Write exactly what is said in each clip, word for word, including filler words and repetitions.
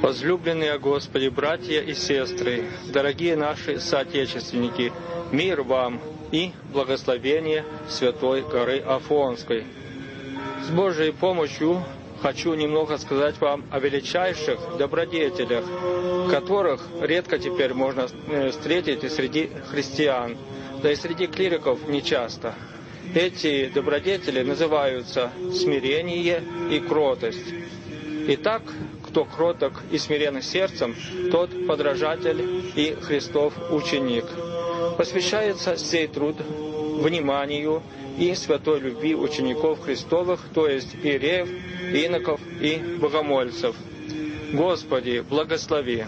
Возлюбленные Господи, братья и сестры, дорогие наши соотечественники, мир вам и благословение Святой горы Афонской. С Божьей помощью хочу немного сказать вам о величайших добродетелях, которых редко теперь можно встретить и среди христиан, да и среди клириков нечасто. Эти добродетели называются смирение и кротость. Итак, кто кроток и смирен сердцем, тот подражатель и Христов ученик. Посвящается сей труд вниманию и святой любви учеников Христовых, то есть иереев, иноков и богомольцев. Господи, благослови!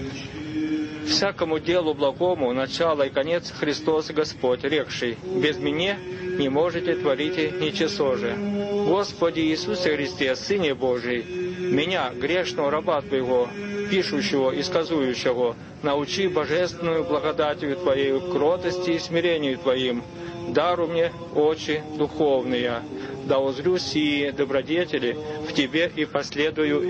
Всякому делу благому начало и конец Христос Господь, рекший: «Без меня не можете творить ничего же». Господи Иисусе Христе, Сыне Божий, меня, грешного раба Твоего, пишущего и сказующего, научи божественную благодатью Твоей, кротости и смирению Твоим. Дару мне очи духовные, да узрю сии добродетели в Тебе и последую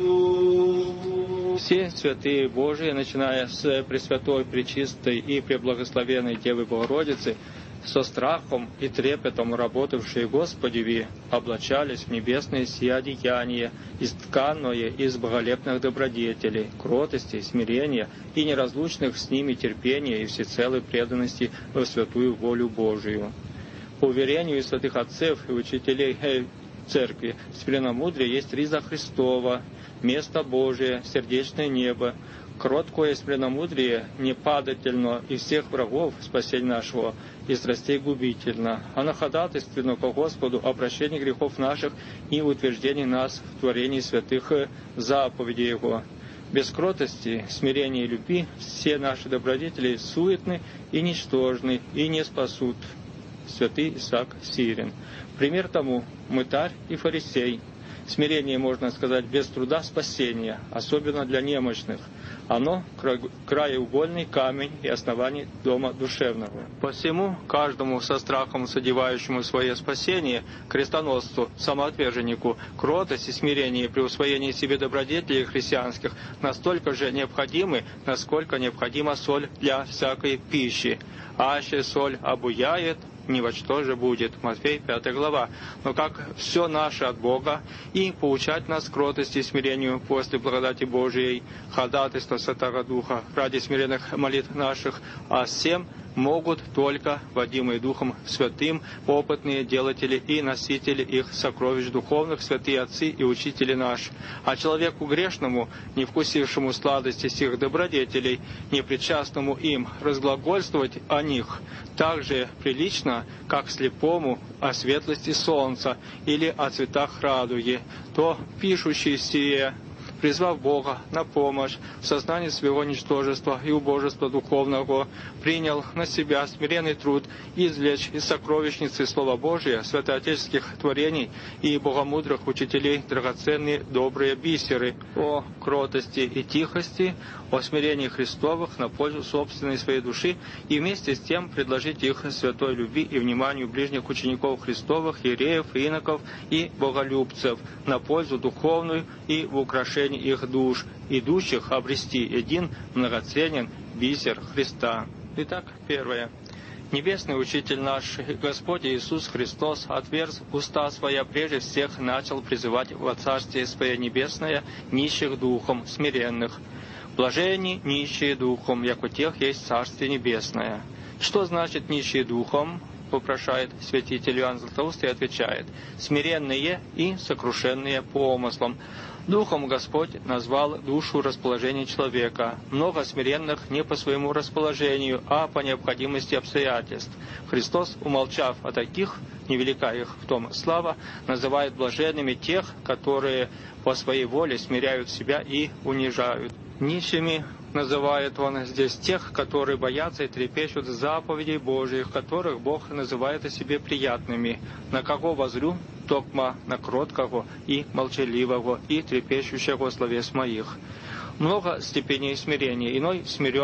им. Все святые Божии, начиная с Пресвятой, Пречистой и Преблагословенной Девы Богородицы, со страхом и трепетом работавшие Господеви, облачались в небесные сиядеяния, истканное из боголепных добродетелей, кротости, смирения и неразлучных с ними терпения и всецелой преданности во святую волю Божию. По уверению святых отцев и учителей Церкви, смиренномудрие есть риза Христова, место Божие, сердечное небо. Кроткое смиренномудрие не падательно из всех врагов спасения нашего, и страстей губительно. Оно ходатайственно ко Господу о прощении грехов наших и утверждении нас в творении святых заповедей Его. Без кротости, смирения и любви все наши добродетели суетны и ничтожны, и не спасут. Святый Исаак Сирин. Пример тому мытарь и фарисей. Смирение, можно сказать, без труда спасения, особенно для немощных. Оно – краеугольный камень и основание дома душевного. Посему каждому со страхом содевающему свое спасение, крестоносцу, самоотверженнику, кротость и смирение при усвоении себе добродетелей христианских настолько же необходимы, насколько необходима соль для всякой пищи. Аще соль обуяет, ни во что же будет. Матфей, пятая глава. Но как все наше от Бога, и поучать нас кротости и смирению после благодати Божией, ходатайства Святого Духа ради смиренных молитв наших, а всем могут только водимые Духом Святым опытные делатели и носители их сокровищ духовных, святые отцы и учители наши. А человеку грешному, не вкусившему сладости сих добродетелей, не причастному им, разглагольствовать о них так же прилично, как слепому о светлости солнца или о цветах радуги, то пишущий сие, призвав Бога на помощь в сознании своего ничтожества и убожества духовного, принял на себя смиренный труд извлечь из сокровищницы Слова Божия, святоотеческих творений и богомудрых учителей драгоценные добрые бисеры о кротости и тихости, о смирении Христовых на пользу собственной своей души и вместе с тем предложить их святой любви и вниманию ближних учеников Христовых, иереев, иноков и боголюбцев на пользу духовную и в украшении их душ, идущих обрести един многоценен бисер Христа. Итак, первое. Небесный Учитель наш, Господь Иисус Христос, отверз уста Своя, прежде всех начал призывать во Царствие Свое Небесное нищих духом, смиренных. Блаженни нищие духом, яко тех есть Царствие Небесное. Что значит нищие духом? Вопрошает святитель Иоанн Златоуст и отвечает: смиренные и сокрушенные помыслом. Духом Господь назвал душу расположения человека. Много смиренных не по своему расположению, а по необходимости обстоятельств. Христос, умолчав о таких, невелика их в том слава, называет блаженными тех, которые по своей воле смиряют себя и унижают. Нищими называет он здесь тех, которые боятся и трепещут заповедей Божиих, которых Бог называет о себе приятными. На кого возрю, токма на кроткого и молчаливого, и трепещущего словес моих. Много степеней смирения. Иной смирен,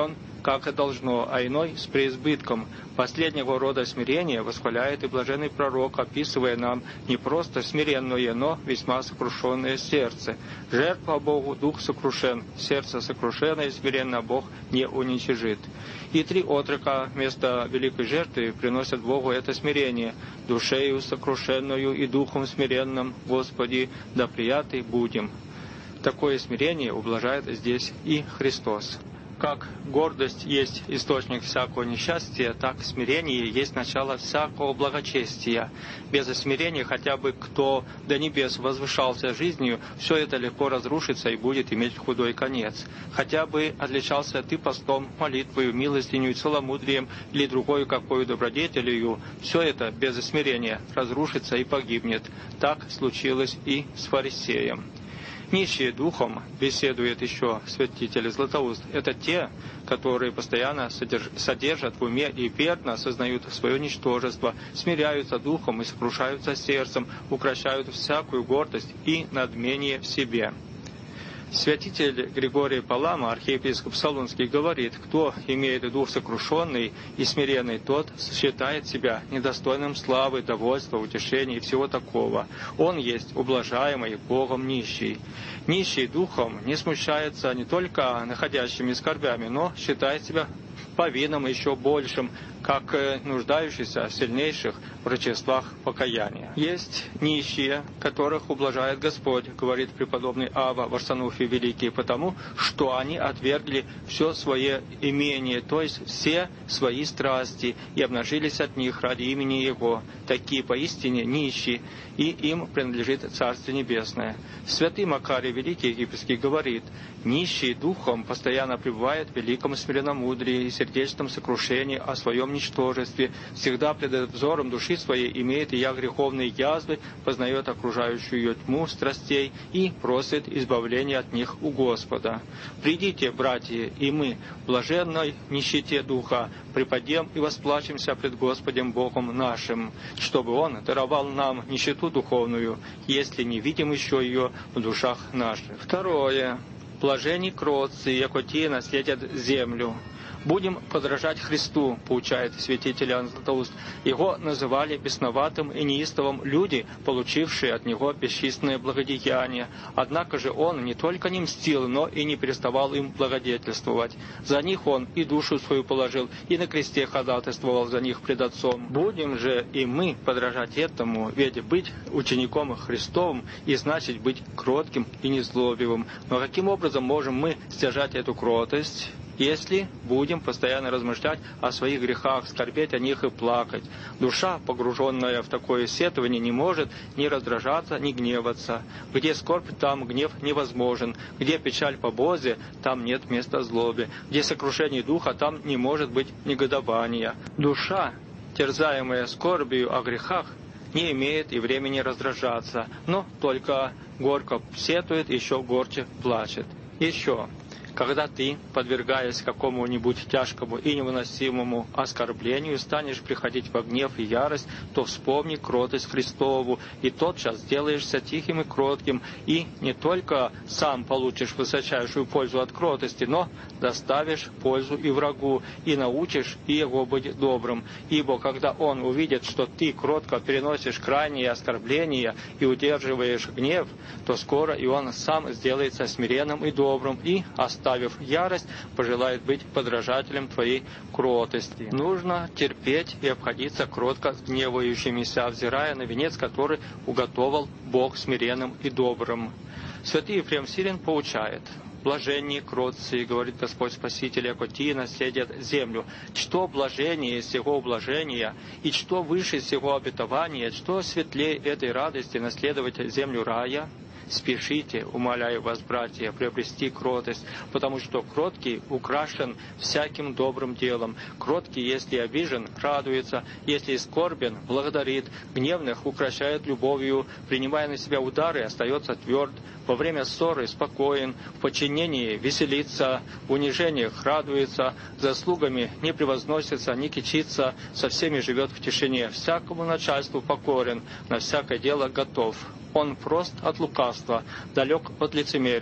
как и должно, а иной с преизбытком. Последнего рода смирение восхваляет и блаженный пророк, описывая нам не просто смиренное, но весьма сокрушенное сердце. Жертва Богу, дух сокрушен, сердце сокрушенное, смиренно Бог не уничижит. И три отрока вместо великой жертвы приносят Богу это смирение. Душею сокрушенную и духом смиренным, Господи, да прияты будем. Такое смирение ублажает здесь и Христос. Как гордость есть источник всякого несчастья, так смирение есть начало всякого благочестия. Без смирения хотя бы кто до небес возвышался жизнью, все это легко разрушится и будет иметь худой конец. Хотя бы отличался ты постом, молитвою, милостинью, целомудрием или другой какой добродетелью, все это без смирения разрушится и погибнет. Так случилось и с фарисеем. Нищие духом, беседует еще святитель Златоуст, это те, которые постоянно содержат в уме и верно осознают свое ничтожество, смиряются духом и сокрушаются сердцем, укрощают всякую гордость и надмение в себе. Святитель Григорий Палама, архиепископ Солунский, говорит: кто имеет дух сокрушенный и смиренный, тот считает себя недостойным славы, довольства, утешения и всего такого. Он есть ублажаемый Богом нищий. Нищий духом не смущается не только находящими скорбями, но считает себя повинным еще большим, как нуждающийся в сильнейших врачествах покаяния. Есть нищие, которых ублажает Господь, говорит преподобный Ава Варсануфий Великий, потому что они отвергли все свое имение, то есть все свои страсти, и обнажились от них ради имени Его. Такие поистине нищие, и им принадлежит Царствие Небесное. Святый Макарий Великий Египетский говорит: нищий духом постоянно пребывает в великом смиренномудрии и сердечном сокрушении о своем ничтожестве, всегда пред взором души своей имеет и я греховные язвы, познает окружающую ее тьму страстей и просит избавления от них у Господа. Придите, братья, и мы, в блаженной нищете духа, припадем и восплачемся пред Господем Богом нашим, чтобы Он даровал нам нищету духовную, если не видим еще ее в душах наших. Второе. Блажени кротцы, яко те наследят землю. Будем подражать Христу, поучает святитель Иоанн Златоуст. Его называли бесноватым и неистовым люди, получившие от Него бесчисленное благодеяние. Однако же Он не только не мстил, но и не переставал им благодетельствовать. За них Он и душу свою положил, и на кресте ходатайствовал за них пред Отцом. Будем же и мы подражать этому, ведь быть учеником Христовым и значит быть кротким и незлобивым. Но каким образом можем мы стяжать эту кротость, если будем постоянно размышлять о своих грехах, скорбеть о них и плакать? Душа, погруженная в такое сетование, не может ни раздражаться, ни гневаться. Где скорбь, там гнев невозможен. Где печаль по Бозе, там нет места злобе. Где сокрушение духа, там не может быть негодования. Душа, терзаемая скорбью о грехах, не имеет и времени раздражаться, но только горько сетует, еще горче плачет. Еще. Когда ты, подвергаясь какому-нибудь тяжкому и невыносимому оскорблению, станешь приходить во гнев и ярость, то вспомни кротость Христову, и тотчас сделаешься тихим и кротким, и не только сам получишь высочайшую пользу от кротости, но доставишь пользу и врагу, и научишь и его быть добрым. Ибо когда он увидит, что ты кротко переносишь крайние оскорбления и удерживаешь гнев, то скоро и он сам сделается смиренным и добрым, и оставит Оставив ярость, пожелает быть подражателем твоей кротости. Нужно терпеть и обходиться кротко с гневающимися, взирая на венец, который уготовал Бог смиренным и добрым. Святый Ефрем Сирин поучает: блаженние кротцы, говорит Господь Спаситель, яко тие наследят землю. Что блажение сего блажения, и что выше сего обетования, что светлее этой радости наследовать землю рая? Спешите, умоляю вас, братья, приобрести кротость, потому что кроткий украшен всяким добрым делом. Кроткий, если обижен, радуется, если скорбен, благодарит, гневных укращает любовью, принимая на себя удары, остается тверд, во время ссоры спокоен, в подчинении веселится, в унижениях радуется, заслугами не превозносится, не кичится, со всеми живет в тишине, всякому начальству покорен, на всякое дело готов. Он прост от лукавства, далек от лицемерия.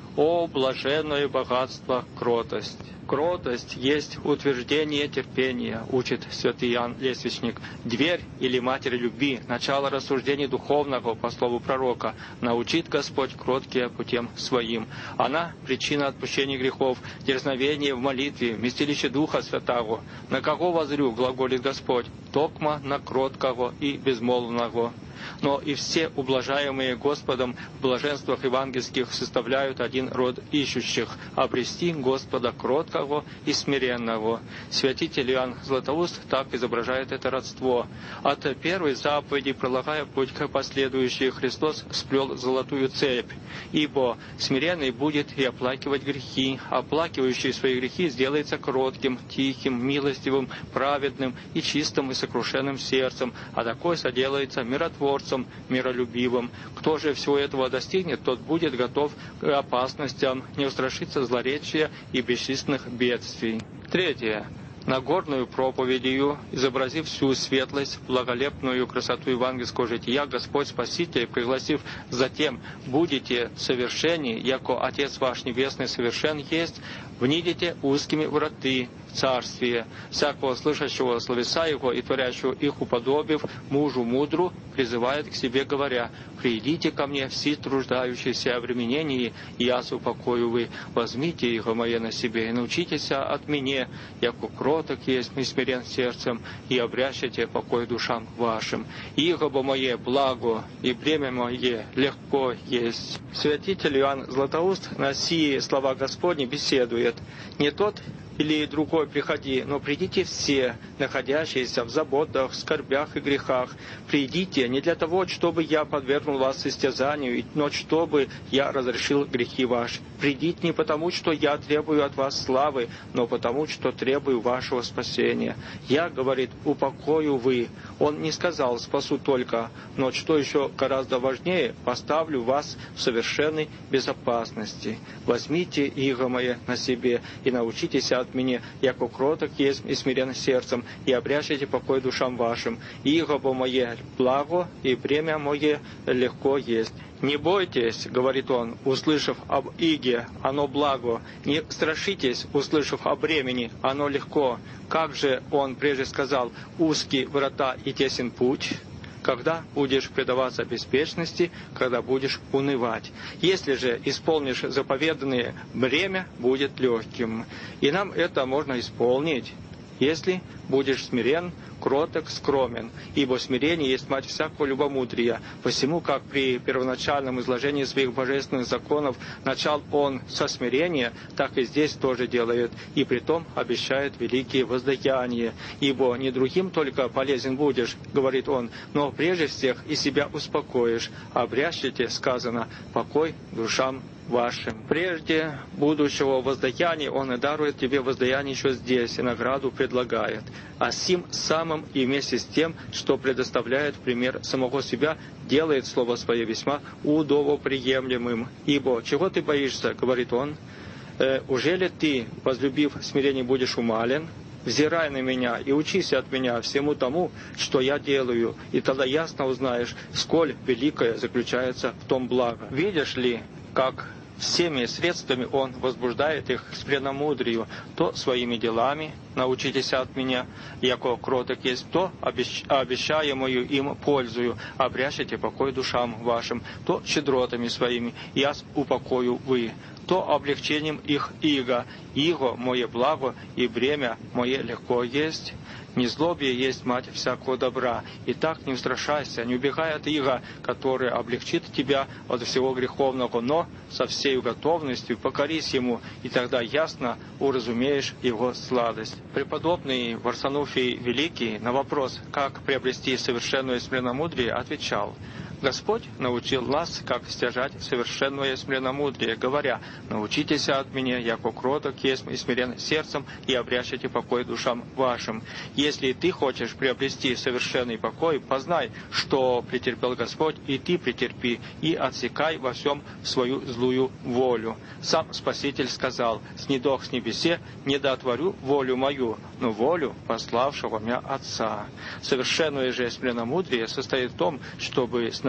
О, блаженное богатство, кротость! Кротость есть утверждение терпения, учит святый Иоанн Лествичник. Дверь или матерь любви, начало рассуждений духовного, по слову пророка, научит Господь кроткие путем своим. Она — причина отпущения грехов, дерзновение в молитве, вместилище Духа Святаго. На кого возрю, глаголит Господь, токма на кроткого и безмолвного. Но и все ублажаемые Господом в блаженствах евангельских составляют один род ищущих — обрести Господа кроткого и смиренного. Святитель Иоанн Златоуст так изображает это родство. От первой заповеди, пролагая путь к последующей, Христос сплел золотую цепь. Ибо смиренный будет и оплакивать грехи, оплакивающий свои грехи сделается кротким, тихим, милостивым, праведным и чистым и сокрушенным сердцем, а такой соделается миротворцем, миролюбивым. Кто же всего этого достигнет, тот будет готов к опасностям, не устрашится злоречия и бесчисленных бедствий. Третье. Нагорную проповедью, изобразив всю светлость, благолепную красоту евангельского жития, Господь Спаситель, пригласив затем «будете совершенни, яко Отец ваш Небесный совершен есть, внидите узкими враты в Царствие, всякого слышащего словеса Его и творящего их уподобив мужу мудру, призывает к себе, говоря: «Придите ко мне, все труждающиеся обременении, и я упокою вы. Возьмите его мое на себе, и научитесь от меня, яко кроток есть и смирен сердцем, и обрящите покой душам вашим. Иго мое благо, и бремя мое легко есть». Святитель Иоанн Златоуст на сии слова Господни беседует: «Не тот или другой приходи, но придите все, находящиеся в заботах, скорбях и грехах. Придите не для того, чтобы я подвергнул вас истязанию, но чтобы я разрешил грехи ваши. Придите не потому, что я требую от вас славы, но потому, что требую вашего спасения. Я, говорит, упокою вы». Он не сказал «спасу только», но, что еще гораздо важнее, поставлю вас в совершенной безопасности. Возьмите иго мое на себе и научитесь от меня, яко кроток есть и смирен сердцем, и обрящите покой душам вашим. Иго мое благо, и бремя мое легко есть. «Не бойтесь, — говорит он, услышав об иге, оно благо, не страшитесь, услышав о бремени, оно легко». Как же он прежде сказал: «Узкие врата и тесен путь»? Когда будешь предаваться беспечности, когда будешь унывать. Если же исполнишь заповеданное, бремя будет легким. И нам это можно исполнить, если будешь смирен, кроток, скромен, ибо смирение есть мать всякого любомудрия. Посему, как при первоначальном изложении своих божественных законов начал он со смирения, так и здесь тоже делает, и притом обещает великие воздаяния. Ибо не другим только полезен будешь, говорит он, но прежде всех и себя успокоишь. Обрящите, сказано, покой душам вашим. Прежде будущего воздаяния он и дарует тебе воздаяние еще здесь, и награду предлагает. А сим самым и вместе с тем, что предоставляет пример самого себя, делает слово свое весьма удовоприемлемым. «Ибо чего ты боишься, — говорит он, э, — ужели ты, возлюбив смирение, будешь умален? Взирай на меня и учись от меня всему тому, что я делаю, и тогда ясно узнаешь, сколь великое заключается в том благо». Видишь ли, как всеми средствами он возбуждает их к смиренномудрию, то своими делами научитесь от меня, яко кроток есть, то обещаемую им пользую, обрящите покой душам вашим, то щедротами своими, я упокою вы, то облегчением их иго, иго мое благо, и бремя мое легко есть. Незлобие есть мать всякого добра. И так не устрашайся, не убегай от иго, которое облегчит тебя от всего греховного, но со всей готовностью покорись ему, и тогда ясно уразумеешь его сладость. Преподобный Варсонофий Великий на вопрос, как приобрести совершенное смиренномудрие, отвечал: «Господь научил нас, как стяжать совершенное смиренномудрие, говоря: научитесь от меня, яко кроток есть и смирен сердцем, и обрящите покой душам вашим». Если и ты хочешь приобрести совершенный покой, познай, что претерпел Господь, и ты претерпи, и отсекай во всем свою злую волю. Сам Спаситель сказал: «Снидох с небесе, не дотворю волю мою, но волю пославшего меня Отца». Совершенное же смиренномудрие состоит в том, чтобы с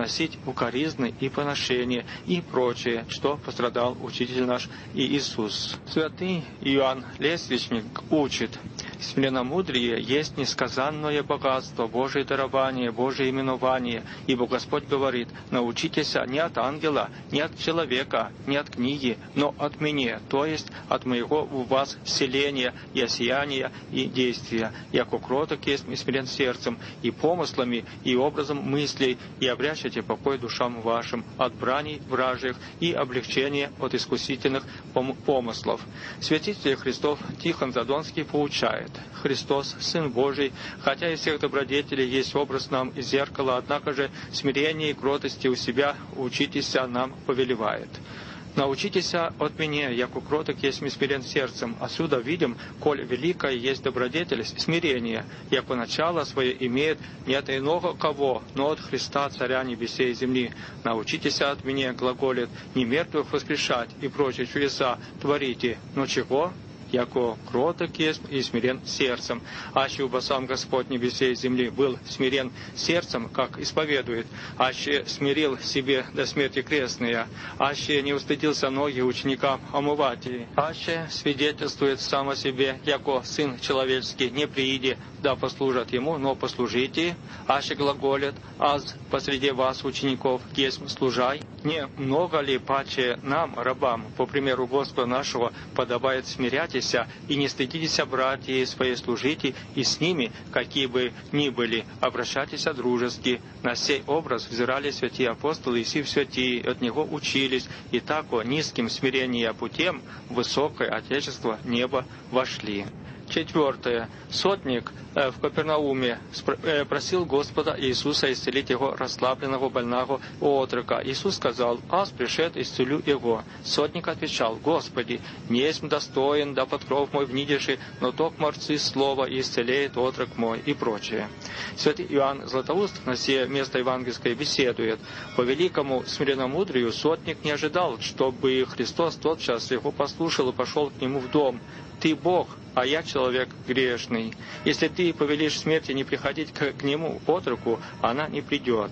сносить укоризны и поношения и прочее, что пострадал Учитель наш и Иисус. Святый Иоанн Лествичник учит: смиренномудрие есть несказанное богатство, Божие дарование, Божие именование, ибо Господь говорит: научитесь не от ангела, не от человека, не от книги, но от меня, то есть от моего у вас вселения и осияния и действия, яко кроток есть и смирен сердцем, и помыслами, и образом мыслей, и обрящите покой душам вашим от брани вражьих и облегчение от искусительных помыслов. Святитель Христов Тихон Задонский поучает: Христос, Сын Божий, хотя из всех добродетелей есть образ нам и зеркало, однако же смирение и кротости у себя учитесь нам повелевает. Научитесь от меня, яко кроток есть смирен сердцем. Отсюда видим, коль великая есть добродетель смирение, яко начало свое имеет не от иного кого, но от Христа, Царя небесей и земли. Научитесь от меня, глаголит, не мертвых воскрешать и прочие чудеса творите, но чего? Яко кроток есть и смирен сердцем. Аще уба сам Господь небесей и земли был смирен сердцем, как исповедует, аще смирил себе до смерти крестные, аще не устыдился ноги ученикам омывать, аще свидетельствует сам о себе, яко Сын человеческий не прииде, да послужат Ему, но послужите, аще глаголит, аз посреди вас, учеников, есть служай. Не много ли паче нам, рабам, по примеру Господа нашего, подобает смирятися и не стыдитесь, братья свои, служите, и с ними, какие бы ни были, обращайтесь дружески. На сей образ взирали святые апостолы и сив святые, от Него учились, и тако низким смирением путем в высокое Отечество неба вошли. Четвертое. Сотник в Капернауме просил Господа Иисуса исцелить его расслабленного больного отрока. Иисус сказал: «Аз пришед, исцелю его». Сотник отвечал: «Господи, не есть достоин, да под кров мой внидеши, но ток морцы слова и исцеляет отрок мой» и прочее. Святый Иоанн Златоуст на сие место евангельское беседует: «По великому смиренномудрию сотник не ожидал, чтобы Христос тотчас его послушал и пошел к нему в дом. Ты Бог, а я человек грешный. Если ты повелишь смерти не приходить к, к нему отроку, она не придет.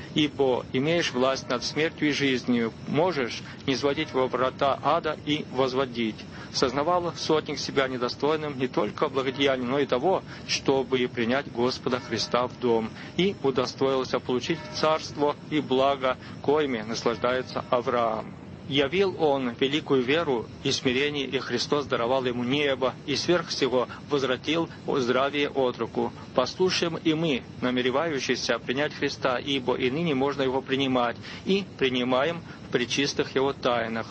Ибо имеешь власть над смертью и жизнью, можешь низводить во врата ада и возводить». Сознавал сотник себя недостойным не только благодеяния, но и того, чтобы принять Господа Христа в дом, и удостоился получить царство и благо, коими наслаждается Авраам. Явил он великую веру и смирение, и Христос даровал ему небо, и сверх всего возвратил здравие отроку. Послушаем и мы, намеревающиеся принять Христа, ибо и ныне можно Его принимать, и принимаем в пречистых Его тайнах.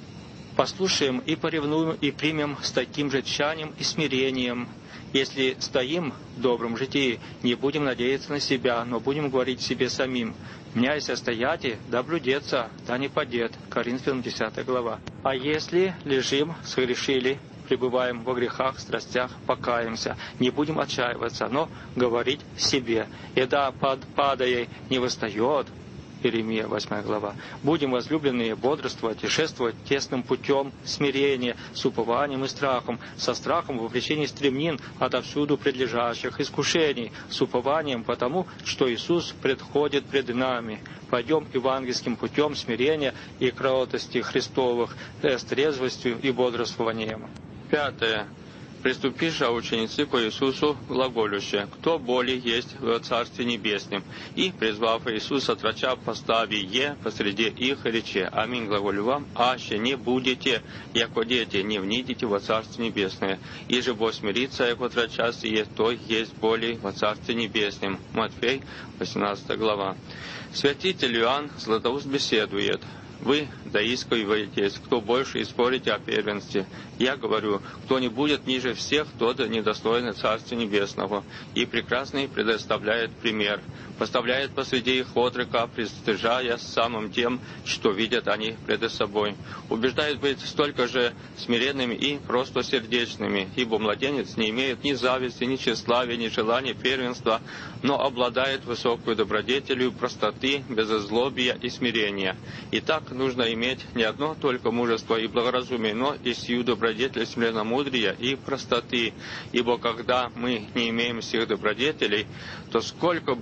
Послушаем и поревнуем, и примем с таким же тщанием и смирением. Если стоим в добром житии, не будем надеяться на себя, но будем говорить себе самим: «Мняйся стояти, да блюдеться, да не падет». Коринфянам десятая глава. А если лежим, согрешили, пребываем во грехах, страстях, покаемся, не будем отчаиваться, но говорить себе: «Еда под падая не восстает». Иеремия восьмая глава. Будем, возлюбленные, бодрствовать и шествовать тесным путем смирения, с упованием и страхом, со страхом в увлечении стремнин отовсюду предлежащих искушений, с упованием потому, что Иисус предходит пред нами. Пойдем евангельским путем смирения и кротости Христовых, с трезвостью и бодрствованием. Пятое. Приступи же, ученицы, по Иисусу глаголюще: «Кто более есть в Царстве Небесном?» И, призвав Иисуса, трача постави е посреди их, рече: «Аминь, глаголю вам, аще не будете, яко дети, не внидите во Царстве Небесное. И же бо смириться, яко трача сие, то есть более во Царстве Небесном». Матфей, восемнадцатая глава. Святитель Иоанн Златоуст беседует: «Вы доискиваетесь, кто больше, и спорите о первенстве. Я говорю, кто не будет ниже всех, тот недостойный Царства Небесного». И прекрасный предоставляет пример. Поставляет посреди их отрока, пристыжая самым тем, что видят они пред собой. Убеждает быть столько же смиренными и простосердечными, ибо младенец не имеет ни зависти, ни тщеславия, ни желания первенства, но обладает высокой добродетелью простоты, беззлобия и смирения. Итак, нужно иметь не одно только мужество и благоразумие, но и сию добродетель смиренномудрия и простоты. Ибо когда мы не имеем всех добродетелей, то сколько бы ни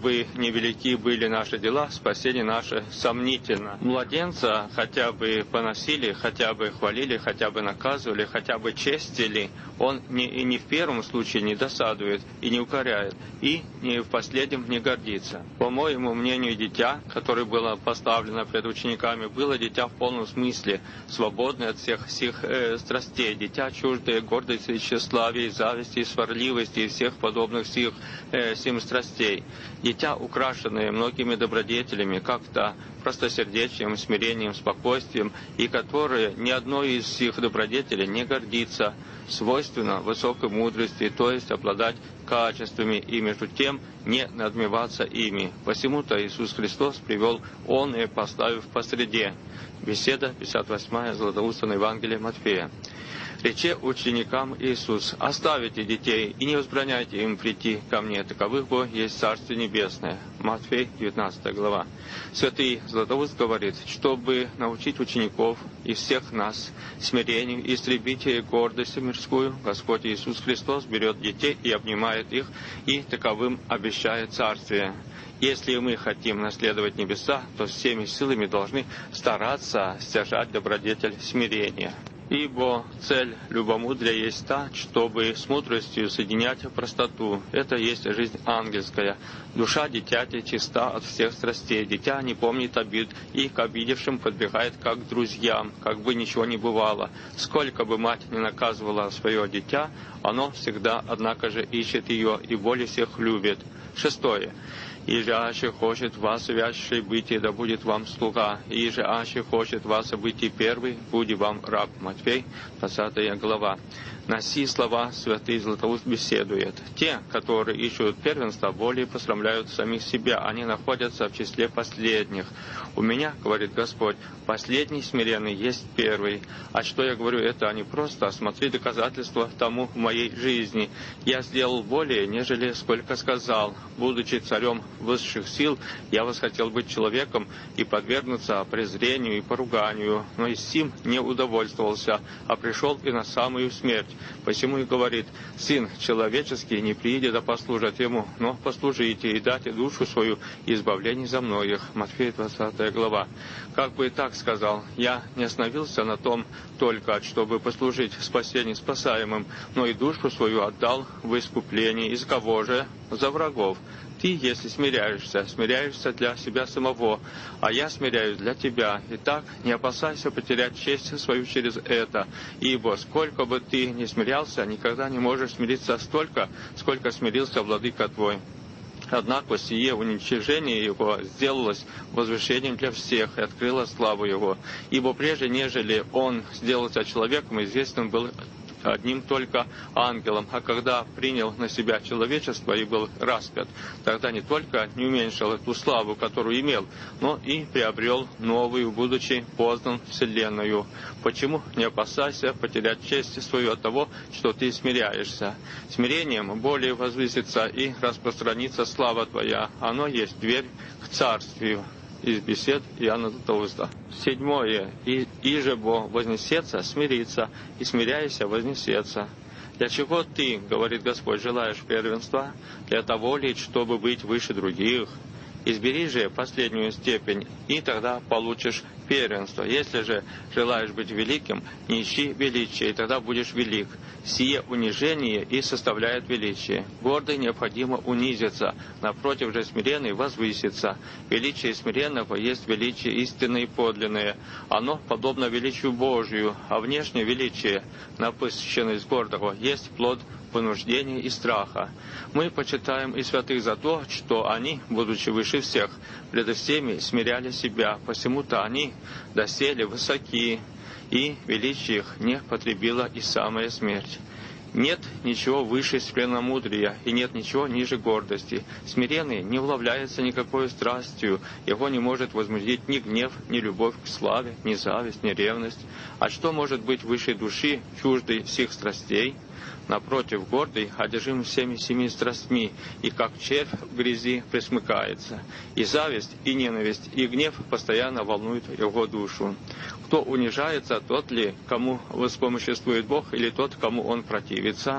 невелики были наши дела, спасение наше сомнительно. Младенца хотя бы поносили, хотя бы хвалили, хотя бы наказывали, хотя бы честили, он не, и не в первом случае не досадует и не укоряет, и не в последнем не гордится. По моему мнению, дитя, которое было поставлено пред учениками, было дитя в полном смысле, свободное от всех сих э, страстей, дитя чуждое гордости, тщеславия, зависти, сварливости и всех подобных сих э, сим страстей. Дитя, украшенное многими добродетелями, как-то простосердечием, смирением, спокойствием, и которое ни одной из сих добродетелей не гордится, свойственно высокой мудрости, то есть обладать качествами и между тем не надмеваться ими. Посему-то Иисус Христос привел Он и поставив посреди. Беседа пятьдесят восьмая, Златоуста Евангелия Матфея. Рече ученикам Иисус: «Оставите детей и не возбраняйте им прийти ко мне, таковых бо есть Царствие Небесное». Матфей, девятнадцатая глава. Святый Златоуст говорит, чтобы научить учеников и всех нас смирению и истребить гордость мирскую, Господь Иисус Христос берет детей и обнимает их, и таковым обещает Царствие. Если мы хотим наследовать небеса, то всеми силами должны стараться стяжать добродетель смирения. Ибо цель любомудрия есть та, чтобы с мудростью соединять простоту. Это есть жизнь ангельская. Душа дитяти чиста от всех страстей. Дитя не помнит обид и к обидевшим подбегает как к друзьям, как бы ничего не бывало. Сколько бы мать не наказывала свое дитя, оно всегда, однако же, ищет ее и более всех любит. Шестое. «Иже аще хочет вас вящей быть, да будет вам слуга, иже аще хочет вас быть и первый, будет вам раб». Матфей, двадцатая глава. На сии слова святый Златоуст беседует. Те, которые ищут первенства, более посрамляют самих себя, они находятся в числе последних. «У меня, — говорит Господь, — последний смиренный есть первый». А что я говорю это, а не просто, смотри доказательства тому в моей жизни. Я сделал более, нежели сколько сказал. Будучи царем высших сил, я восхотел быть человеком и подвергнуться презрению и поруганию, но и сим не удовольствовался, а пришел и на самую смерть. Посему и говорит: «Сын человеческий не приидет, да послужат ему, но послужите и дайте душу свою избавление за многих». Матфея, двадцатая глава. Как бы и так сказал, я не остановился на том только, чтобы послужить спасению спасаемым, но и душу свою отдал в искупление. Из кого же? За врагов. Ты, если смиряешься, смиряешься для себя самого, а я смиряюсь для тебя. Итак, не опасайся потерять честь свою через это, ибо сколько бы ты ни смирялся, никогда не можешь смириться столько, сколько смирился владыка твой. Однако сие уничижение его сделалось возвышением для всех и открыло славу его. Ибо прежде, нежели он сделался человеком, известным был одним только ангелом, а когда принял на себя человечество и был распят, тогда не только не уменьшил эту славу, которую имел, но и приобрел новую, будучи познан вселенную. Почему не опасайся потерять честь свою от того, что ты смиряешься? Смирением более возвысится и распространится слава твоя. Оно есть дверь к царствию. Из бесед Иоанна Златоуста. Седьмое. И, иже бо вознесется, смирится, и смиряйся, вознесется. Для чего ты, говорит Господь, желаешь первенства? Для того ли, чтобы быть выше других? Избери же последнюю степень, и тогда получишь первенство. Если же желаешь быть великим, не ищи величия, и тогда будешь велик. Сие унижение и составляет величие. Гордый необходимо унизиться, напротив же смиренный возвысится. Величие смиренного есть величие истинное и подлинное. Оно подобно величию Божию, а внешнее величие, напыщенность гордого, есть плод понуждения и страха. Мы почитаем и святых за то, что они, будучи выше всех, пред всеми смиряли себя, посему-то они доселе высоки, и величие их не потребила и самая смерть. Нет ничего выше смиренномудрия, и нет ничего ниже гордости. Смиренный не уловляется никакой страстью, его не может возмутить ни гнев, ни любовь к славе, ни зависть, ни ревность. А что может быть выше души, чуждой всех страстей? Напротив, гордый одержим всеми семи страстьми, и как червь в грязи пресмыкается. И зависть, и ненависть, и гнев постоянно волнуют его душу. Кто унижается, тот ли, кому воспомоществует Бог, или тот, кому он противится?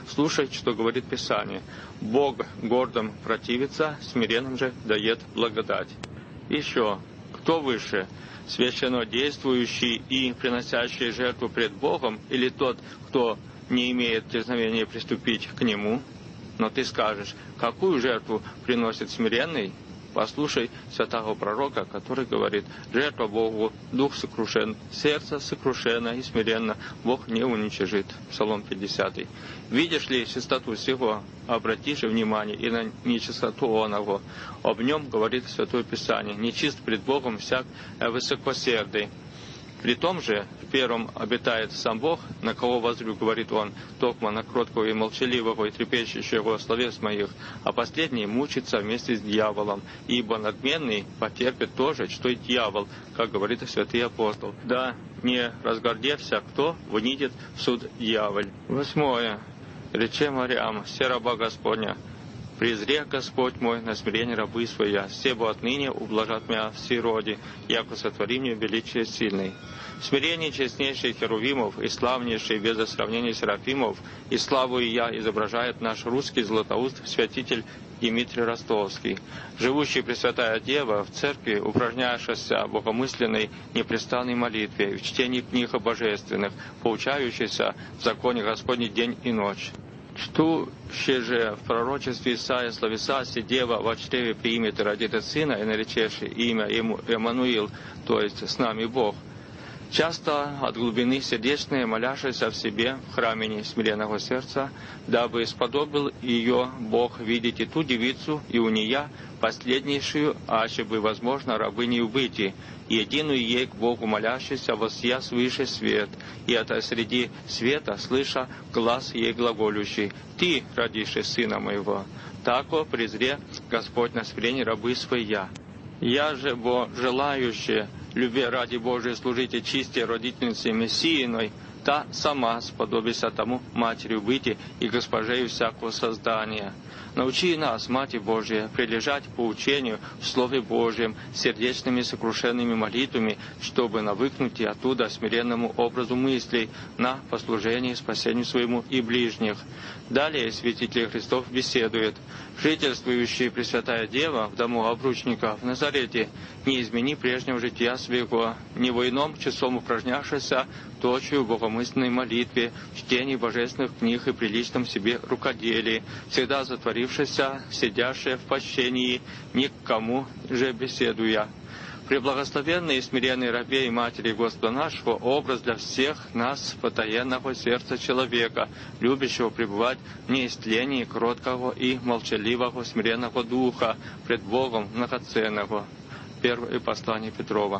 Слушай, что говорит Писание. Бог гордым противится, смиренным же дает благодать. Еще, кто выше, священнодействующий и приносящий жертву пред Богом, или тот, кто не имеет дерзновения приступить к Нему? Но ты скажешь, какую жертву приносит смиренный? Послушай святого пророка, который говорит: жертва Богу, дух сокрушен, сердце сокрушено и смиренно, Бог не уничижит. Псалом пятидесятый. Видишь ли чистоту сего, обрати же внимание и на нечистоту оного. Об нем говорит Святое Писание: нечист пред Богом всяк высокосердый. При том же, в первом обитает сам Бог, на кого возлюблю, говорит он, токмо на кроткого и молчаливого и трепещущего словес моих, а последний мучится вместе с дьяволом, ибо надменный потерпит то же, что и дьявол, как говорит святый апостол. Да не разгордевся, кто внидит в суд дьяволь. Восьмое. Рече морям, се раба Господня, презре Господь мой на смирение рабы своя, себо отныне ублажат меня все роди, яко сотвори мне величие сильный. Смирение честнейших херувимов и славнейший без сравнения серафимов, и славу и я изображает наш русский златоуст святитель Дмитрий Ростовский, живущий Пресвятая Дева в церкви, упражняющийся в богомысленной непрестанной молитве, в чтении книг божественных, поучающийся в законе Господний день и ночь. Чтущий же в пророчестве Исаия словеса, си дева во чреве примет и родит от сына, и наречеши имя ему Эммануил, то есть с нами Бог. Часто от глубины сердечной молящийся в себе в храме смиренного сердца, дабы сподобил ее Бог видеть и ту девицу, и у нея последнейшую, аще бы возможно рабынею быти, единую ей к Богу молящийся, воссия свыше свет, и это среди света слыша глаз ей глаголющий: «Ты родишь сына моего». Тако презре Господь на смирение рабы своя. Я же, бо желающие, любя ради Божией служите чисте родительнице Мессииной, та сама сподобится тому матерью быти и госпожею всякого создания. Научи нас, Матерь Божия, прилежать по учению в Слове Божьем сердечными сокрушенными молитвами, чтобы навыкнуть и оттуда смиренному образу мыслей на послужение и спасению своему и ближних. Далее святитель Христов беседует: «Жительствующий Пресвятая Дева в дому обручника в Назарете, не измени прежнего жития своего, не во ином часом упражнявшийся точью в богомысленной молитве, в чтении божественных книг и приличном себе рукоделии, всегда затворившийся, сидящий в пощении, ни к кому же беседуя». Преблагословенный и смиренный рабе и матери Господа нашего, образ для всех нас потаенного сердца человека, любящего пребывать в неистлении кроткого и молчаливого смиренного духа пред Богом многоценного. Первое послание Петрова.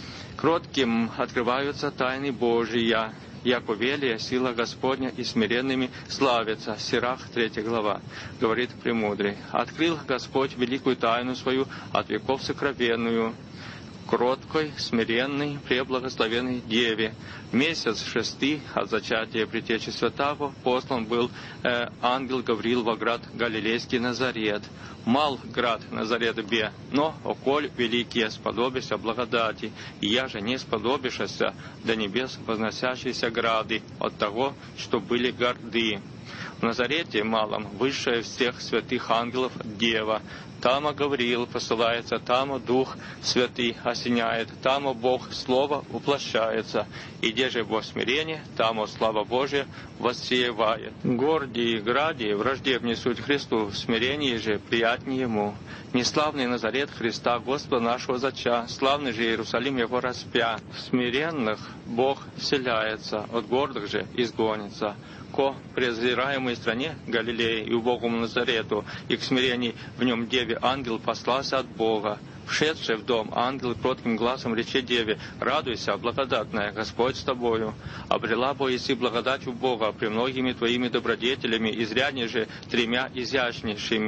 Кротким открываются тайны Божия, яко велия сила Господня и смиренными славится. Сирах, третья глава, говорит Премудрый. Открыл Господь великую тайну свою от веков сокровенную, кроткой, смиренной, преблагословенной Деве. Месяц шестый от зачатия Притечи Святаго послан был э, ангел Гавриил во град Галилейский Назарет. Мал град Назарет бе, но околь великие сподобися благодати, и я же не сподобишься до небес возносящиеся грады от того, что были горды. В Назарете малом высшая всех святых ангелов Дева. Тамо Гавриил посылается, тамо Дух Святый осеняет, тамо Бог Слово воплощается. И где же во смирении, тамо слава Божия воссеивает. Гордии и гради враждебнее суть Христу, в смирении же приятнее Ему. Неславный Назарет Христа, Господа нашего Зача, славный же Иерусалим Его распя. В смиренных Бог вселяется, от гордых же изгонится. Ко презираемой стране Галилеи и убогому Назарету, и к смирению в нем Деве ангел послался от Бога. Вшедший в дом ангел кротким глазом рече Деве: «Радуйся, благодатная, Господь с тобою. Обрела бо еси благодать у Бога премногими твоими добродетелями, изряднее же тремя изящнейшими.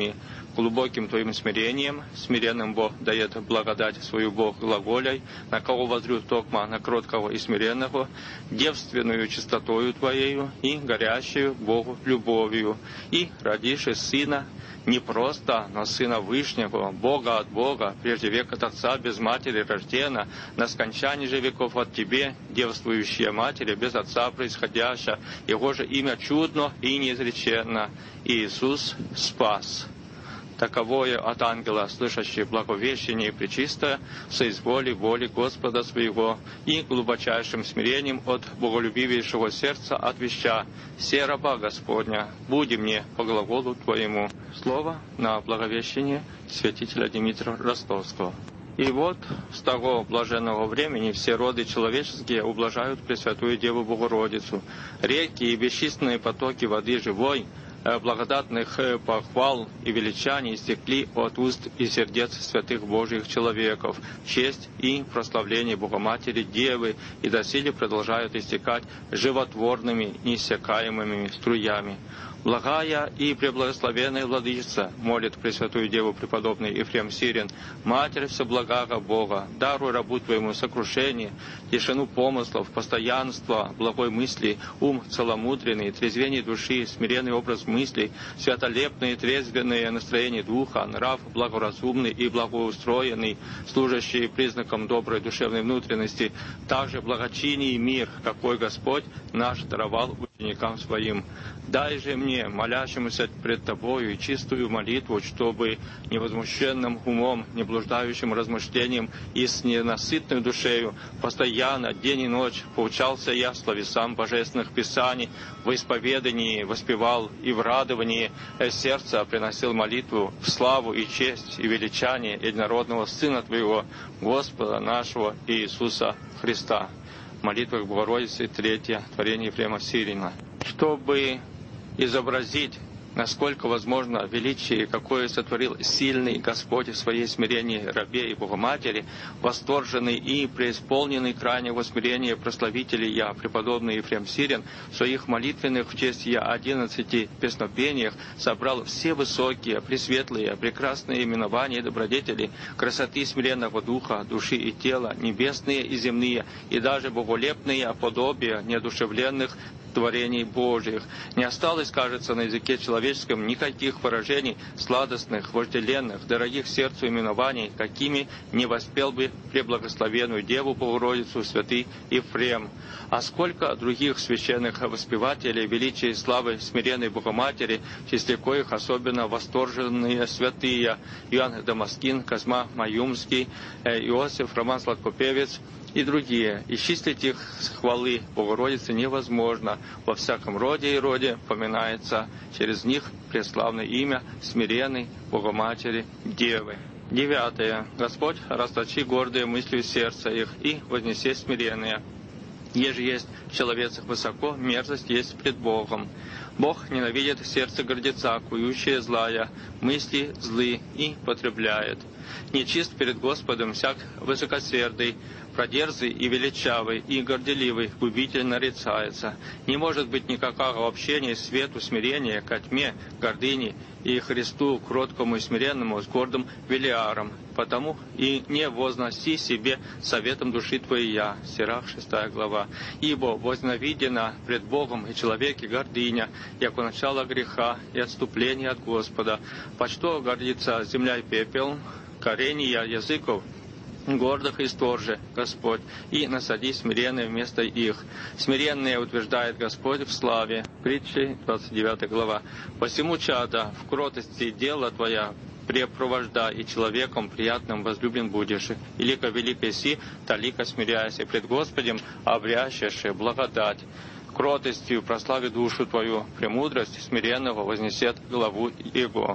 глубоким Твоим смирением, смиренным Бог дает благодать свою Бог глаголяй, на кого возрю токма, на кроткого и смиренного, девственную чистотою Твоею и горящую Богу любовью, и родиши Сына, не просто, но Сына Вышнего, Бога от Бога, прежде век от Отца, без матери рождена, на скончании же веков от Тебе, девствующая Матери, без Отца происходящая, Его же имя чудно и неизреченно, Иисус спас. Таковое от ангела, слышащее благовещение и пречистое, соизволи воли Господа своего и глубочайшим смирением от боголюбивейшего сердца отвеща: «Се раба Господня, буди мне по глаголу Твоему». Слово на благовещение святителя Димитрия Ростовского. И вот с того блаженного времени все роды человеческие ублажают Пресвятую Деву Богородицу. Реки и бесчисленные потоки воды живой, благодатных похвал и величаний истекли от уст и сердец святых Божьих человеков, честь и прославление Богоматери Девы, и доселе продолжают истекать животворными, неиссякаемыми струями. Благая и преблагословенная Владычица, молит Пресвятую Деву преподобный Ефрем Сирин, Матерь Всеблагого Бога, даруй рабу Твоему сокрушение, тишину помыслов, постоянство благой мысли, ум целомудренный, трезвение души, смиренный образ мыслей, святолепное и трезвенное настроение духа, нрав благоразумный и благоустроенный, служащий признаком доброй душевной внутренности, также благочиние и мир, какой Господь наш даровал ученикам Своим. Дай же мне, молящемуся пред Тобою, чистую молитву, чтобы невозмущенным умом, не блуждающим размышлением и с ненасытной душею постоянно, день и ночь, поучался я словесам божественных писаний, в исповедании воспевал и в радовании сердца приносил молитву в славу и честь и величание единородного Сына Твоего, Господа нашего Иисуса Христа. Молитва к Богородице, третье, творение Ефрема Сирина. Чтобы изобразить, насколько возможно, величие, какое сотворил сильный Господь в своей смирении рабе и Богоматери, восторженный и преисполненный крайнего смирения прославителей я, преподобный Ефрем Сирин, в своих молитвенных в честь я одиннадцати песнопениях собрал все высокие, пресветлые, прекрасные именования и добродетели, красоты смиренного духа, души и тела, небесные и земные, и даже боголепные подобия неодушевленных творений Божьих. Не осталось, кажется, на языке человеческом никаких выражений сладостных, вожделенных, дорогих сердцу именований, какими не воспел бы преблагословенную Деву Богородицу святый Ефрем. А сколько других священных воспевателей величия и славы смиренной Богоматери, в числе коих особенно восторженные святые Иоанн Дамаскин, Козьма Маюмский, Иосиф, Роман Сладкопевец и другие. Исчислить их хвалы Богородицы невозможно. Во всяком роде и роде поминается через них преславное имя смиренной Богоматери Девы. Девятое. Господь расточи гордые мысли сердца их и вознесе смиренные. Еже есть в человецах высоко, мерзость есть пред Богом. Бог ненавидит сердце гордеца, кующее злая, мысли злы и потребляет. Нечист перед Господом всяк высокосердый, продерзый и величавый, и горделивый, губитель нарицается. Не может быть никакого общения свету, смирения, ко тьме, гордыни и Христу, кроткому и смиренному, с гордым Велиаром. Потому и не возноси себе советом души твоей я. Сирах, шестая глава. Ибо возненавидена пред Богом и человеке гордыня, яко начало греха и отступления от Господа. По что гордится земля и пепел, коренья языков гордых исторже Господь, и насади смиренные вместо их. Смиренные утверждает Господь в славе. Притчи, двадцать девятая глава. Посему, чада, в кротости дела твоя препровожда, и человеком приятным возлюблен будешь. И лика великой си, талика смиряйся пред Господем, обрящешь благодать. Кротостью прослави душу твою, премудрость смиренного вознесет главу его.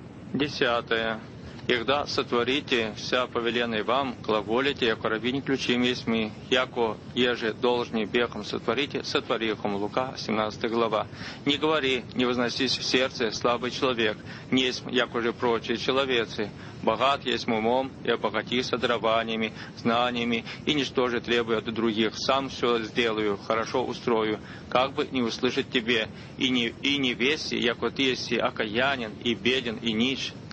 Десятое. Егда сотворите вся повеленная вам, глаголите, яко рабини ключим есть мы, яко еже должни бехом сотворите, сотворихом. Лука, семнадцатая глава. Не говори, не возносись в сердце, слабый человек, не есть, яко же прочие человецы. Богат есть умом, и обогатися дарованиями, знаниями, и ничто же требуя от других. Сам все сделаю, хорошо устрою, как бы не услышать тебе, и не, и не веси, яко ты еси окаянен, и беден, и нищ,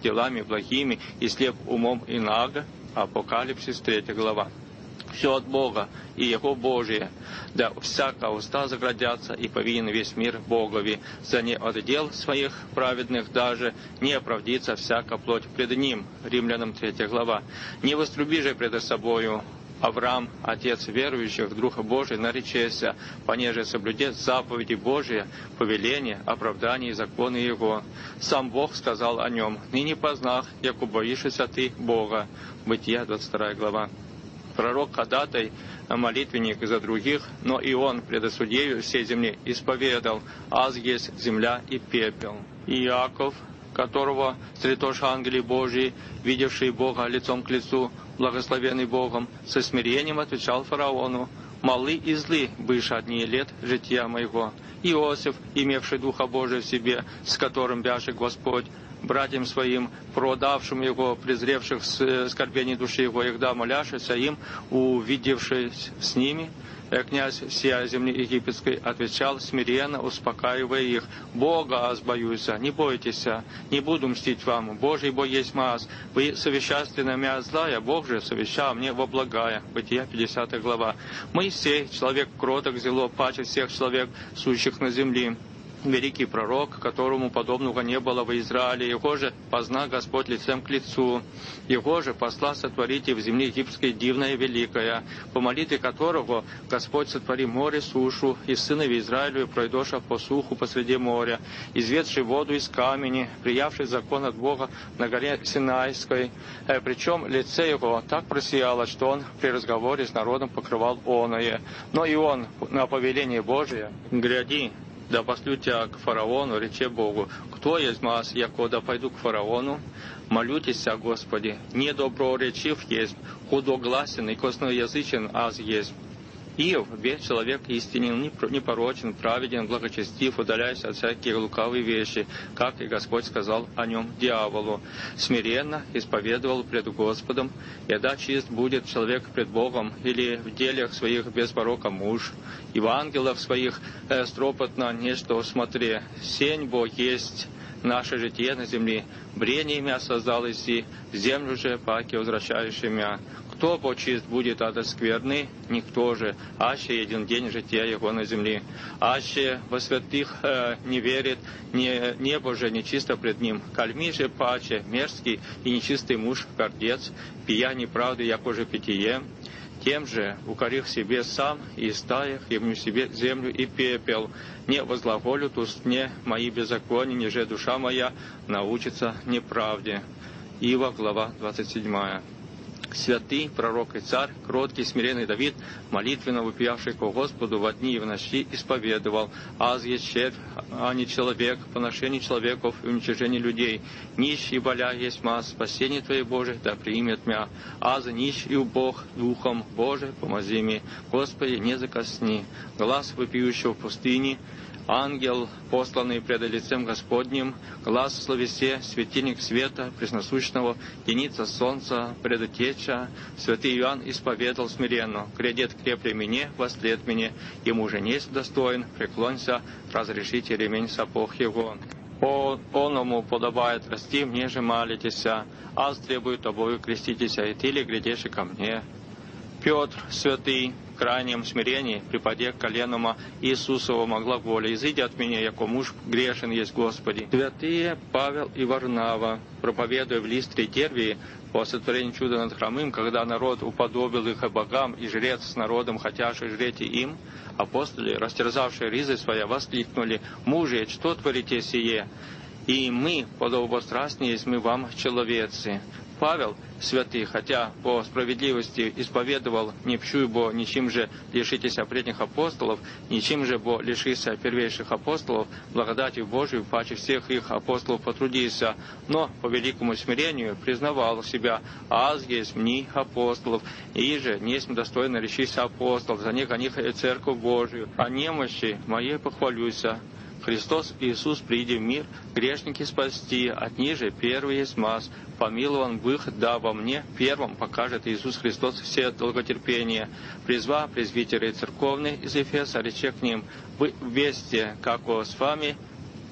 делами благими, и слеп умом и наг. Апокалипсис, третья глава. Все от Бога и Его Божие, да всяко уста заградятся, и повинен весь мир Богови, за не от дел своих праведных даже не оправдится всяка плоть пред Ним. Римлянам, третья глава. Не вострюби же пред собою, Авраам, отец верующих, Духа Божий, наречеся, понеже соблюдет заповеди Божие, повеления, оправдания и законы Его. Сам Бог сказал о нем: ныне познах, яко боишься ты Бога. Бытие, двадцать вторая глава. Пророк ходатай, молитвенник за других, но и он пред судьею всей земли исповедал: аз есть земля и пепел. И Иаков, которого стритош ангели Божии, видевший Бога лицом к лицу, благословенный Богом, со смирением отвечал фараону: малы и злы быш одни лет жития моего. Иосиф, имевший Духа Божия в себе, с которым бяшек Господь, братьям своим, продавшим его, презревших скорбений души его, егда моляшися им, увидевшись с ними, князь всей земли египетской отвечал, смиренно успокаивая их: Бога аз боюся, не бойтесь, не буду мстить вам, Божий бо есть маз, вы совещастве на мя злая, Бог же совещал мне во благая. Бытие, пятидесятая глава. Моисей, человек кроток, зело паче всех человек, сущих на земле. Великий пророк, которому подобного не было в Израиле, его же позна Господь лицем к лицу, его же посла сотворите в земле египетской дивное великое, по молитве которого Господь сотвори море, сушу, и сынови Израилю пройдоша по суху посреди моря, изведший воду из камени, приявший закон от Бога на горе Синайской, причем лице его так просияло, что он при разговоре с народом покрывал оное. Но и он на повеление Божие: гряди, да послю тебя к фараону, рече Богу: кто есть маз, яко да пойду к фараону? Молютесь о Господе, не доброречив есть, худогласен и косноязычен аз есть. Иов, весь человек истинен, непорочен, праведен, благочестив, удаляясь от всяких лукавых вещи, как и Господь сказал о нем дьяволу. Смиренно исповедовал пред Господом, и да чист будет человек пред Богом, или в делях своих без порока муж, и в ангелов своих э, стропотно нечто смотре. Сень Бог есть наше житие на земле, брение мя создал иси, землю же паки возвращающий мя. Кто почист будет от скверны? Никто же, аще един день жития его на земле. Аще во святых э, не верит, не, небо же нечисто пред ним. Кальми же паче, мерзкий и нечистый муж, гордец, пия неправды, яко же питье. Тем же, укорив себе сам, и стаях ему себе землю и пепел, не возглаголют уст мне мои беззакония, ниже душа моя научится неправде. Ива, глава двадцать седьмая. Святый пророк и царь, кроткий, смиренный Давид, молитвенно вопиявший ко Господу во дни и в ночи, исповедовал: аз есть червь, а не человек, поношение человеков и уничижение людей. Нищ и боля есть маз, спасение Твое, Боже, да примет мя. Аз нищ и убог духом, Боже, помози мне. Господи, не закосни. Глаз вопиющего в пустыне, ангел, посланный пред лицем Господним, глаз в словесе, светильник света, пресносущного, деница солнца, предотеча, святый Иоанн исповедал смиренно: грядет крепли мне, восслед мне, ему же несть достоин, преклонься, разрешите ремень сапог его. О, оному подобает расти, мне же молитеся, аз требую тобою креститеся, и ты ли глядишь и ко мне. Петр, святый, в крайнем смирении, припаде к коленома Иисусовому глаголе: «Изыди от меня, яко муж грешен есть Господи». Святые Павел и Варнава, проповедуя в Листре и Дервии по сотворению чуда над хромым, когда народ уподобил их богам, и жрец с народом, хотяший жреть им, апостоли, растерзавшие ризы своя, воскликнули: «Мужи, что творите сие? И мы, подобострастнее мы вам, человецы». Павел, святый, хотя по справедливости исповедовал: «Не пщуй, бо ничем же лишитеся предних апостолов, ничем же бо лишися первейших апостолов, благодатью Божию паче всех их апостолов потрудися», но по великому смирению признавал себя: «Аз есть мне апостолов, и же несть достойно лишися апостолов, за них о них и церковь Божию, о немощи моей похвалюся». Христос Иисус, приди в мир, грешники спасти, от ниже первый есть маз, помилован бых, да во мне первым покажет Иисус Христос все долготерпение. Призва презвитеры церковные из Ефеса, рече к ним: вы весте, како с вами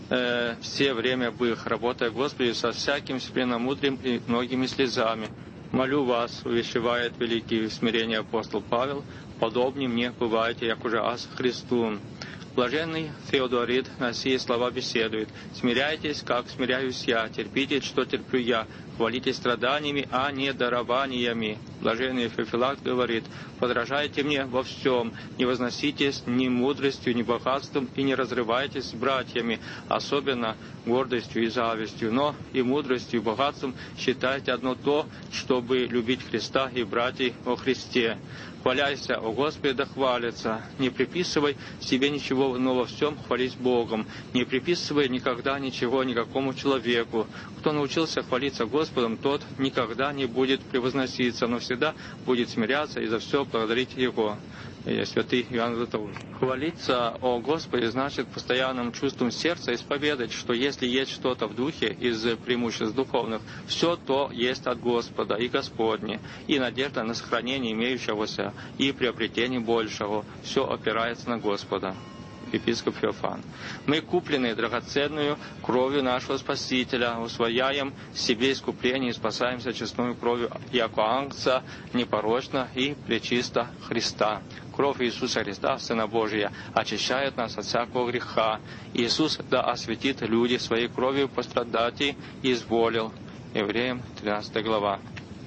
э, все время бы их, работая Господи со всяким смиренномудрием и многими слезами. Молю вас, увещевает великий в смирении апостол Павел, подобнее мне бывайте, як уже аз Христу. Блаженный Феодорит на сие слова беседует. Смиряйтесь, как смиряюсь я, терпите, что терплю я, хвалитесь страданиями, а не дарованиями. Блаженный Феофилакт говорит: подражайте мне во всем, не возноситесь ни мудростью, ни богатством, и не разрывайтесь с братьями, особенно гордостью и завистью, но и мудростью и богатством считайте одно то, чтобы любить Христа и братьев во Христе. Хваляйся, о Господи, да хвалится. Не приписывай себе ничего, но во всем хвались Богом. Не приписывай никогда ничего никакому человеку. Кто научился хвалиться Господом, тот никогда не будет превозноситься, но всегда будет смиряться и за все благодарить Его. Святый Иоанн Златоуст. Хвалиться о Господе значит постоянным чувством сердца исповедать, что если есть что-то в духе из преимуществ духовных, все то есть от Господа и Господне, и надежда на сохранение имеющегося и приобретение большего. Все опирается на Господа. Епископ Феофан. Мы куплены драгоценную кровью нашего Спасителя, усвояем себе искупление и спасаемся честной кровью яко ангца непорочно и пречисто Христа. Кровь Иисуса Христа, Сына Божия, очищает нас от всякого греха. Иисус да осветит люди своей кровью пострадать и изволил. Евреям тринадцатая глава.